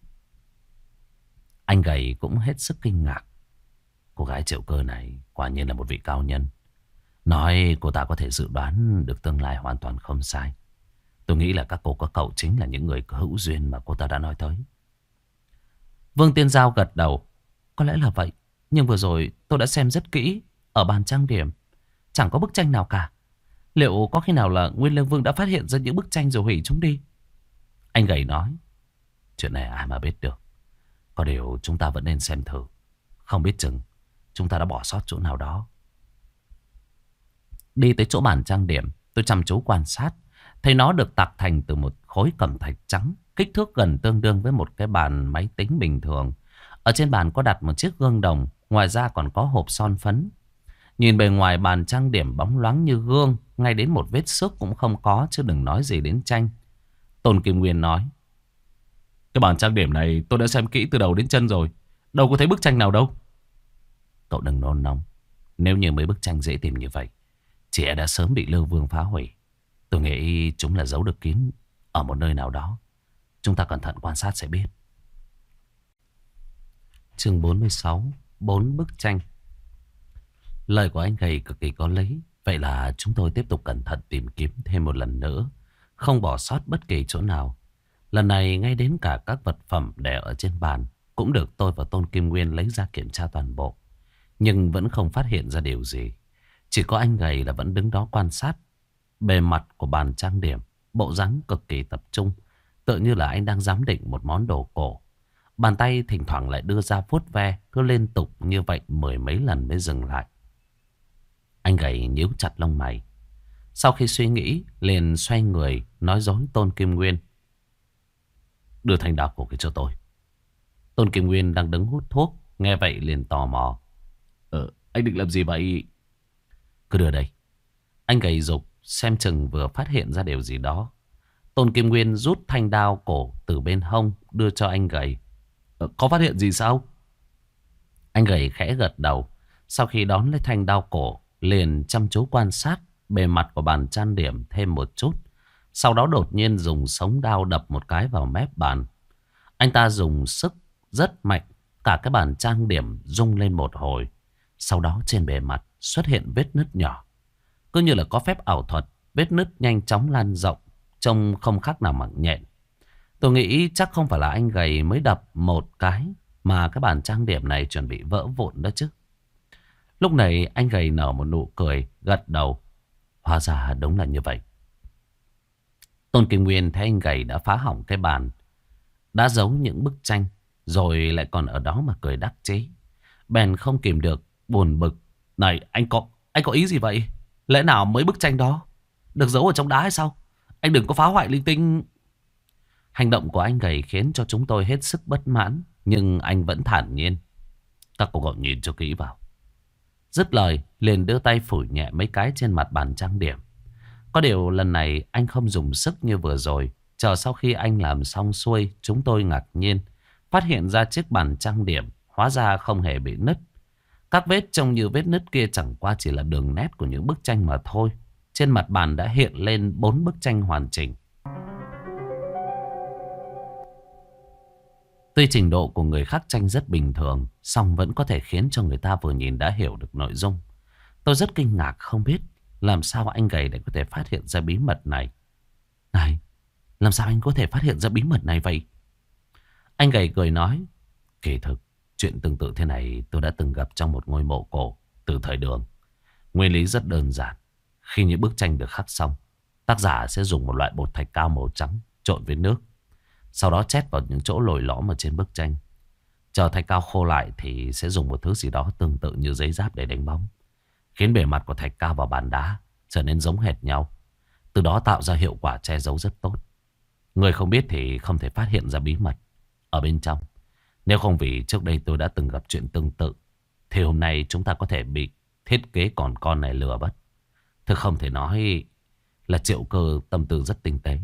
Anh Gầy cũng hết sức kinh ngạc. Cô gái Triệu Cơ này quả nhiên là một vị cao nhân. Nói cô ta có thể dự đoán được tương lai hoàn toàn không sai. Tôi nghĩ là các cô các cậu chính là những người hữu duyên mà cô ta đã nói tới. Vương Tiên Giao gật đầu. Có lẽ là vậy. Nhưng vừa rồi tôi đã xem rất kỹ ở bàn trang điểm. Chẳng có bức tranh nào cả. Liệu có khi nào là Nguyên Lương Vương đã phát hiện ra những bức tranh rồi hủy chúng đi? Anh Gầy nói. Chuyện này ai mà biết được. Có điều chúng ta vẫn nên xem thử. Không biết chừng chúng ta đã bỏ sót chỗ nào đó. Đi tới chỗ bàn trang điểm, tôi chăm chú quan sát. Thấy nó được tạc thành từ một khối cẩm thạch trắng, kích thước gần tương đương với một cái bàn máy tính bình thường. Ở trên bàn có đặt một chiếc gương đồng, ngoài ra còn có hộp son phấn. Nhìn bề ngoài bàn trang điểm bóng loáng như gương, ngay đến một vết xước cũng không có, chứ đừng nói gì đến tranh. Tôn Kim Nguyên nói. Cái bàn trang điểm này tôi đã xem kỹ từ đầu đến chân rồi. Đâu có thấy bức tranh nào đâu. Cậu đừng nôn nóng. Nếu như mấy bức tranh dễ tìm như vậy, chị đã sớm bị Lương Vương phá hủy. Tôi nghĩ chúng là giấu được kín ở một nơi nào đó. Chúng ta cẩn thận quan sát sẽ biết. Chương 46. 4 bức tranh. Lời của anh Gầy cực kỳ có lý. Vậy là chúng tôi tiếp tục cẩn thận tìm kiếm thêm một lần nữa, không bỏ sót bất kỳ chỗ nào. Lần này ngay đến cả các vật phẩm để ở trên bàn cũng được tôi và Tôn Kim Nguyên lấy ra kiểm tra toàn bộ. Nhưng vẫn không phát hiện ra điều gì. Chỉ có anh Gầy là vẫn đứng đó quan sát bề mặt của bàn trang điểm, bộ dáng cực kỳ tập trung, tựa như là anh đang giám định một món đồ cổ. Bàn tay thỉnh thoảng lại đưa ra vuốt ve, cứ liên tục như vậy 10 mấy lần mới dừng lại. Anh Gầy nhíu chặt lông mày. Sau khi suy nghĩ, liền xoay người nói dối Tôn Kim Nguyên. Đưa thanh đao cổ kia cho tôi. Tôn Kim Nguyên đang đứng hút thuốc, nghe vậy liền tò mò. Anh định làm gì vậy? Cứ đưa đây. Anh Gầy giục, xem chừng vừa phát hiện ra điều gì đó. Tôn Kim Nguyên rút thanh đao cổ từ bên hông đưa cho anh Gầy. Có phát hiện gì sao? Anh Gầy khẽ gật đầu. Sau khi đón lấy thanh đao cổ, liền chăm chú quan sát bề mặt của bàn trang điểm thêm một chút. Sau đó đột nhiên dùng sống đao đập một cái vào mép bàn. Anh ta dùng sức rất mạnh, cả cái bàn trang điểm rung lên một hồi. Sau đó trên bề mặt xuất hiện vết nứt nhỏ. Cứ như là có phép ảo thuật, vết nứt nhanh chóng lan rộng, trông không khác nào mạng nhện. Tôi nghĩ chắc không phải là anh Gầy mới đập một cái mà cái bàn trang điểm này chuẩn bị vỡ vụn đó chứ. Lúc này anh Gầy nở một nụ cười, gật đầu. Hóa ra đúng là như vậy. Tôn Kim Nguyên thấy anh Gầy đã phá hỏng cái bàn, đã giấu những bức tranh, rồi lại còn ở đó mà cười đắc chí. Bèn không kìm được, buồn bực. Này, anh có ý gì vậy? Lẽ nào mấy bức tranh đó được giấu ở trong đá hay sao? Anh đừng có phá hoại linh tinh. Hành động của anh Gầy khiến cho chúng tôi hết sức bất mãn, nhưng anh vẫn thản nhiên. Các cô cậu nhìn cho kỹ vào. Dứt lời liền đưa tay phủi nhẹ mấy cái trên mặt bàn trang điểm. Có điều lần này anh không dùng sức như vừa rồi. Chờ sau khi anh làm xong xuôi, chúng tôi ngạc nhiên phát hiện ra chiếc bàn trang điểm hóa ra không hề bị nứt. Các vết trông như vết nứt kia chẳng qua chỉ là đường nét của những bức tranh mà thôi. Trên mặt bàn đã hiện lên 4 bức tranh hoàn chỉnh. Tuy trình độ của người khắc tranh rất bình thường, song vẫn có thể khiến cho người ta vừa nhìn đã hiểu được nội dung. Tôi rất kinh ngạc không biết làm sao anh gầy để có thể phát hiện ra bí mật này. Này, làm sao anh có thể phát hiện ra bí mật này vậy? Anh gầy cười nói, kỳ thực, chuyện tương tự thế này tôi đã từng gặp trong một ngôi mộ cổ từ thời Đường. Nguyên lý rất đơn giản. Khi những bức tranh được khắc xong, tác giả sẽ dùng một loại bột thạch cao màu trắng trộn với nước. Sau đó chét vào những chỗ lồi lõm ở trên bức tranh. Chờ thạch cao khô lại thì sẽ dùng một thứ gì đó tương tự như giấy giáp để đánh bóng, khiến bề mặt của thạch cao và bàn đá trở nên giống hệt nhau. Từ đó tạo ra hiệu quả che giấu rất tốt. Người không biết thì không thể phát hiện ra bí mật ở bên trong. Nếu không vì trước đây tôi đã từng gặp chuyện tương tự, thì hôm nay chúng ta có thể bị thiết kế còn con này lừa mất. Thực không thể nói là Triệu Cơ tâm tư rất tinh tế.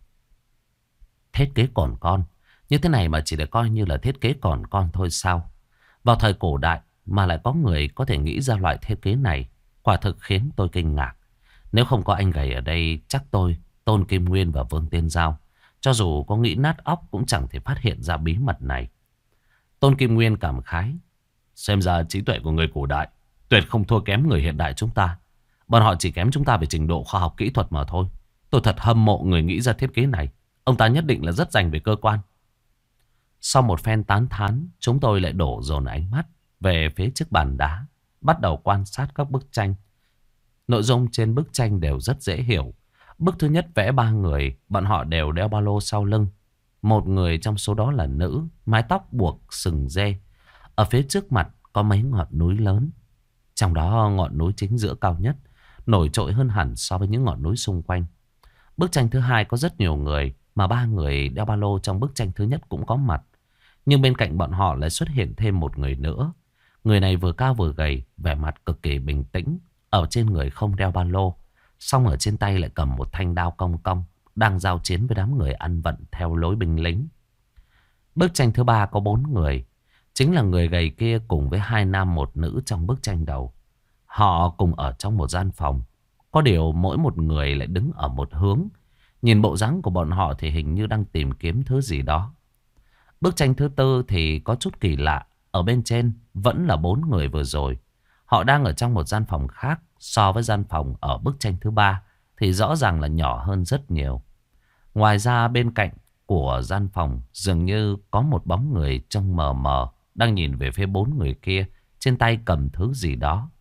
Thiết kế còn con như thế này mà chỉ để coi như là thiết kế còn con thôi sao? Vào thời cổ đại mà lại có người có thể nghĩ ra loại thiết kế này, quả thực khiến tôi kinh ngạc. Nếu không có anh gầy ở đây, chắc tôi, Tôn Kim Nguyên và Vương Tiên Giao, cho dù có nghĩ nát óc cũng chẳng thể phát hiện ra bí mật này. Tôn Kim Nguyên cảm khái, xem ra trí tuệ của người cổ đại tuyệt không thua kém người hiện đại chúng ta. Bọn họ chỉ kém chúng ta về trình độ khoa học kỹ thuật mà thôi. Tôi thật hâm mộ người nghĩ ra thiết kế này. Ông ta nhất định là rất dành về cơ quan. Sau một phen tán thán, chúng tôi lại đổ dồn ánh mắt về phía chiếc bàn đá, bắt đầu quan sát các bức tranh. Nội dung trên bức tranh đều rất dễ hiểu. Bức thứ nhất vẽ 3 người, bọn họ đều đeo ba lô sau lưng. Một người trong số đó là nữ, mái tóc buộc sừng dê. Ở phía trước mặt có mấy ngọn núi lớn. Trong đó ngọn núi chính giữa cao nhất, nổi trội hơn hẳn so với những ngọn núi xung quanh. Bức tranh thứ hai có rất nhiều người, mà 3 người đeo ba lô trong bức tranh thứ nhất cũng có mặt. Nhưng bên cạnh bọn họ lại xuất hiện thêm một người nữa. Người này vừa cao vừa gầy, vẻ mặt cực kỳ bình tĩnh. Ở trên người không đeo ba lô, song ở trên tay lại cầm một thanh đao cong cong, đang giao chiến với đám người ăn vận theo lối binh lính. Bức tranh thứ 3 có 4 người. Chính là người gầy kia cùng với 2 nam 1 nữ trong bức tranh đầu. Họ cùng ở trong một gian phòng. Có điều mỗi một người lại đứng ở một hướng. Nhìn bộ dáng của bọn họ thì hình như đang tìm kiếm thứ gì đó. Bức tranh thứ 4 thì có chút kỳ lạ. Ở bên trên vẫn là 4 người vừa rồi. Họ đang ở trong một gian phòng khác. So với gian phòng ở bức tranh thứ 3 thì rõ ràng là nhỏ hơn rất nhiều. Ngoài ra bên cạnh của gian phòng dường như có một bóng người trông mờ mờ đang nhìn về phía 4 người kia, trên tay cầm thứ gì đó.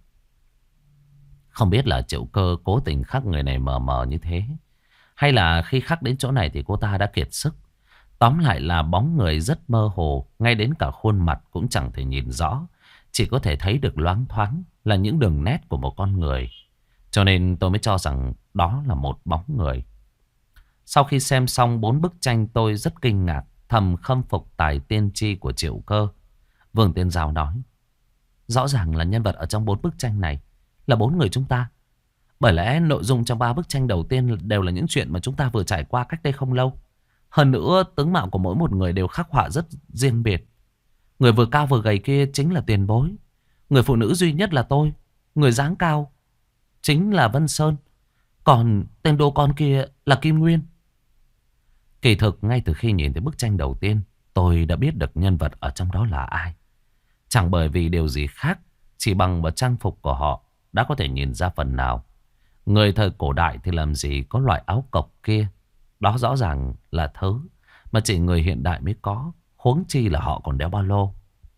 Không biết là Triệu Cơ cố tình khắc người này mờ mờ như thế, hay là khi khắc đến chỗ này thì cô ta đã kiệt sức. Tóm lại là bóng người rất mơ hồ, ngay đến cả khuôn mặt cũng chẳng thể nhìn rõ. Chỉ có thể thấy được loáng thoáng là những đường nét của một con người. Cho nên tôi mới cho rằng đó là một bóng người. Sau khi xem xong 4 bức tranh, tôi rất kinh ngạc, thầm khâm phục tài tiên tri của Triệu Cơ. Vương Tiên Giao nói, rõ ràng là nhân vật ở trong 4 bức tranh này là 4 người chúng ta. Bởi lẽ nội dung trong 3 bức tranh đầu tiên đều là những chuyện mà chúng ta vừa trải qua cách đây không lâu. Hơn nữa tướng mạo của mỗi một người đều khắc họa rất riêng biệt. Người vừa cao vừa gầy kia chính là Tiền Bối. Người phụ nữ duy nhất là tôi. Người dáng cao chính là Vân Sơn. Còn tên đô con kia là Kim Nguyên. Kỳ thực ngay từ khi nhìn thấy bức tranh đầu tiên, tôi đã biết được nhân vật ở trong đó là ai. Chẳng bởi vì điều gì khác, chỉ bằng một trang phục của họ đã có thể nhìn ra phần nào. Người thời cổ đại thì làm gì có loại áo cộc kia. Đó rõ ràng là thứ mà chỉ người hiện đại mới có. Huống chi là họ còn đeo ba lô.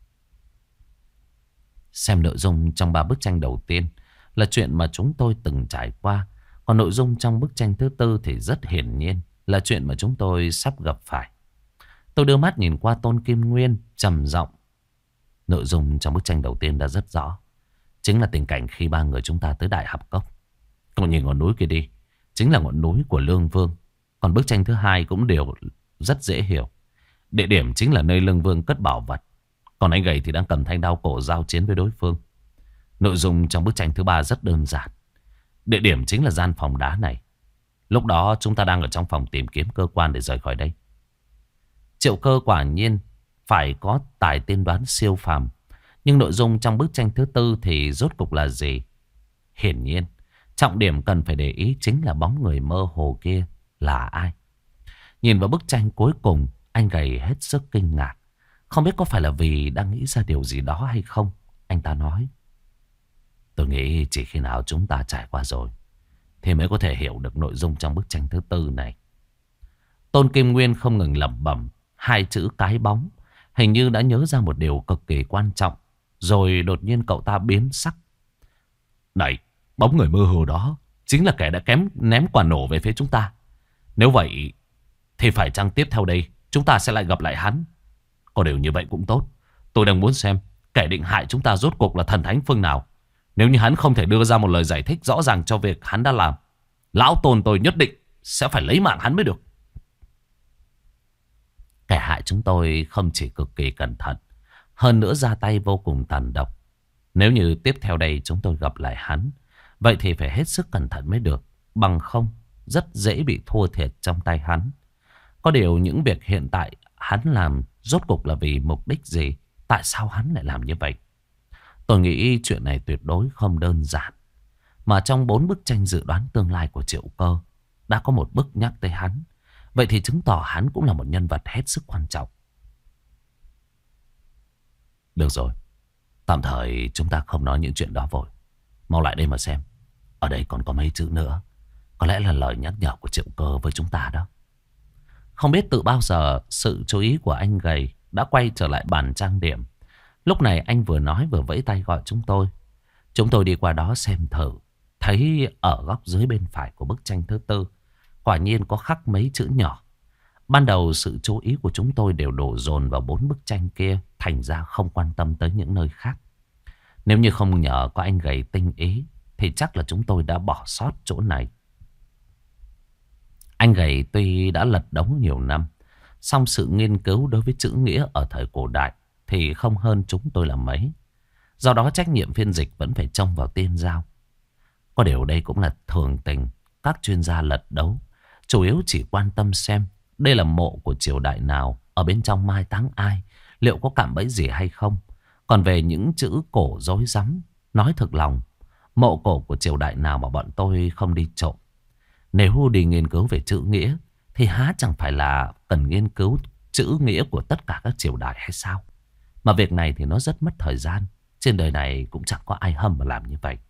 Xem nội dung trong 3 bức tranh đầu tiên là chuyện mà chúng tôi từng trải qua. Còn nội dung trong bức tranh thứ 4 thì rất hiển nhiên là chuyện mà chúng tôi sắp gặp phải. Tôi đưa mắt nhìn qua Tôn Kim Nguyên, trầm giọng. Nội dung trong bức tranh đầu tiên đã rất rõ. Chính là tình cảnh khi 3 người chúng ta tới Đại Hạp Cốc. Còn nhìn ngọn núi kia đi, chính là ngọn núi của Lương Vương. Còn bức tranh thứ 2 cũng đều rất dễ hiểu. Địa điểm chính là nơi Lương Vương cất bảo vật. Còn anh gầy thì đang cầm thanh đao cổ giao chiến với đối phương. Nội dung trong bức tranh thứ ba rất đơn giản. Địa điểm chính là gian phòng đá này. Lúc đó chúng ta đang ở trong phòng tìm kiếm cơ quan để rời khỏi đây. Triệu Cơ quả nhiên phải có tài tiên đoán siêu phàm. Nhưng nội dung trong bức tranh thứ tư thì rốt cục là gì? Hiển nhiên, trọng điểm cần phải để ý chính là bóng người mơ hồ kia là ai. Nhìn vào bức tranh cuối cùng, anh gầy hết sức kinh ngạc. Không biết có phải là vì đang nghĩ ra điều gì đó hay không? Anh ta nói: tôi nghĩ chỉ khi nào chúng ta trải qua rồi thì mới có thể hiểu được nội dung trong bức tranh thứ tư này. Tôn Kim Nguyên không ngừng lẩm bẩm hai chữ cái bóng. Hình như đã nhớ ra một điều cực kỳ quan trọng. Rồi đột nhiên cậu ta biến sắc. Này, bóng người mơ hồ đó chính là kẻ đã ném quả nổ về phía chúng ta. Nếu vậy thì phải chăng tiếp theo đây chúng ta sẽ lại gặp lại hắn? Có điều như vậy cũng tốt. Tôi đang muốn xem kẻ định hại chúng ta rốt cuộc là thần thánh phương nào. Nếu như hắn không thể đưa ra một lời giải thích rõ ràng cho việc hắn đã làm, lão Tôn tôi nhất định sẽ phải lấy mạng hắn mới được. Kẻ hại chúng tôi không chỉ cực kỳ cẩn thận, hơn nữa ra tay vô cùng tàn độc. Nếu như tiếp theo đây chúng tôi gặp lại hắn, vậy thì phải hết sức cẩn thận mới được. Bằng không, rất dễ bị thua thiệt trong tay hắn. Có điều những việc hiện tại hắn làm rốt cục là vì mục đích gì? Tại sao hắn lại làm như vậy? Tôi nghĩ chuyện này tuyệt đối không đơn giản. Mà trong 4 bức tranh dự đoán tương lai của Triệu Cơ đã có một bức nhắc tới hắn. Vậy thì chứng tỏ hắn cũng là một nhân vật hết sức quan trọng. Được rồi, tạm thời chúng ta không nói những chuyện đó vội. Mau lại đây mà xem. Ở đây còn có mấy chữ nữa. Có lẽ là lời nhắc nhở của Triệu Cơ với chúng ta đó. Không biết từ bao giờ sự chú ý của anh gầy đã quay trở lại bàn trang điểm. Lúc này anh vừa nói vừa vẫy tay gọi chúng tôi. Chúng tôi đi qua đó xem thử. Thấy ở góc dưới bên phải của bức tranh thứ tư quả nhiên có khắc mấy chữ nhỏ. Ban đầu sự chú ý của chúng tôi đều đổ dồn vào 4 bức tranh kia, thành ra không quan tâm tới những nơi khác. Nếu như không nhờ có anh gầy tinh ý thì chắc là chúng tôi đã bỏ sót chỗ này. Anh gầy tuy đã lật đống nhiều năm, song sự nghiên cứu đối với chữ nghĩa ở thời cổ đại thì không hơn chúng tôi là mấy. Do đó trách nhiệm phiên dịch vẫn phải trông vào tiên giao. Có điều đây cũng là thường tình. Các chuyên gia lật đấu chủ yếu chỉ quan tâm xem đây là mộ của triều đại nào, ở bên trong mai táng ai, liệu có cạm bẫy gì hay không. Còn về những chữ cổ rối rắm, nói thực lòng, mộ cổ của triều đại nào mà bọn tôi không đi trộm. Nếu đi nghiên cứu về chữ nghĩa thì há chẳng phải là cần nghiên cứu chữ nghĩa của tất cả các triều đại hay sao? Mà việc này thì nó rất mất thời gian. Trên đời này cũng chẳng có ai hâm mà làm như vậy.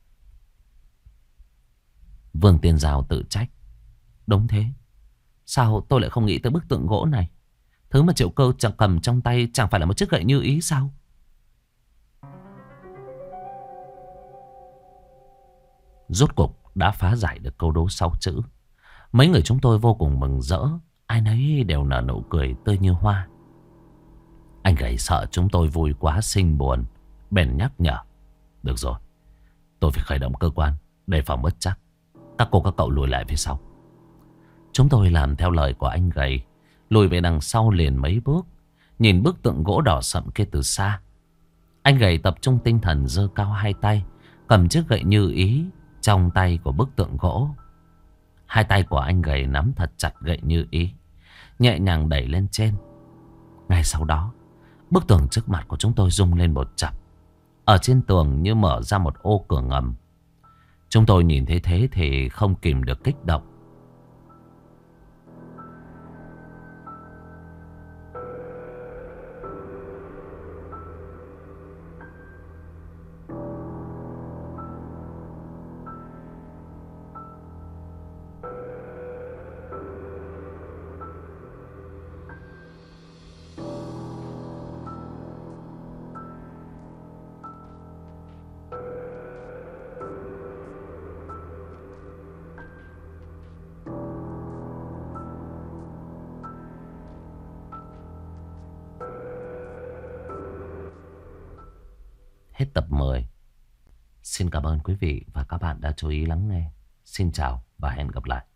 Vương Tiên Giao tự trách. Đúng thế. Sao tôi lại không nghĩ tới bức tượng gỗ này? Thứ mà Triệu Cơ chẳng cầm trong tay chẳng phải là một chiếc gậy như ý sao? Rốt cục đã phá giải được câu đố 6 chữ. Mấy người chúng tôi vô cùng mừng rỡ. Ai nấy đều nở nụ cười tươi như hoa. Anh gầy sợ chúng tôi vui quá sinh buồn, bèn nhắc nhở. Được rồi, tôi phải khởi động cơ quan đề phòng bất chắc. Các cô các cậu lùi lại phía sau. Chúng tôi làm theo lời của anh gầy, lùi về đằng sau liền mấy bước, nhìn bức tượng gỗ đỏ sậm kia từ xa. Anh gầy tập trung tinh thần giơ cao hai tay, cầm chiếc gậy như ý trong tay của bức tượng gỗ. Hai tay của anh gầy nắm thật chặt gậy như ý, nhẹ nhàng đẩy lên trên. Ngay sau đó, bức tường trước mặt của chúng tôi rung lên một chập. Ở trên tường như mở ra một ô cửa ngầm. Chúng tôi nhìn thấy thế thì không kìm được kích động. Hết tập 10. Xin cảm ơn quý vị và các bạn đã chú ý lắng nghe. Xin chào và hẹn gặp lại.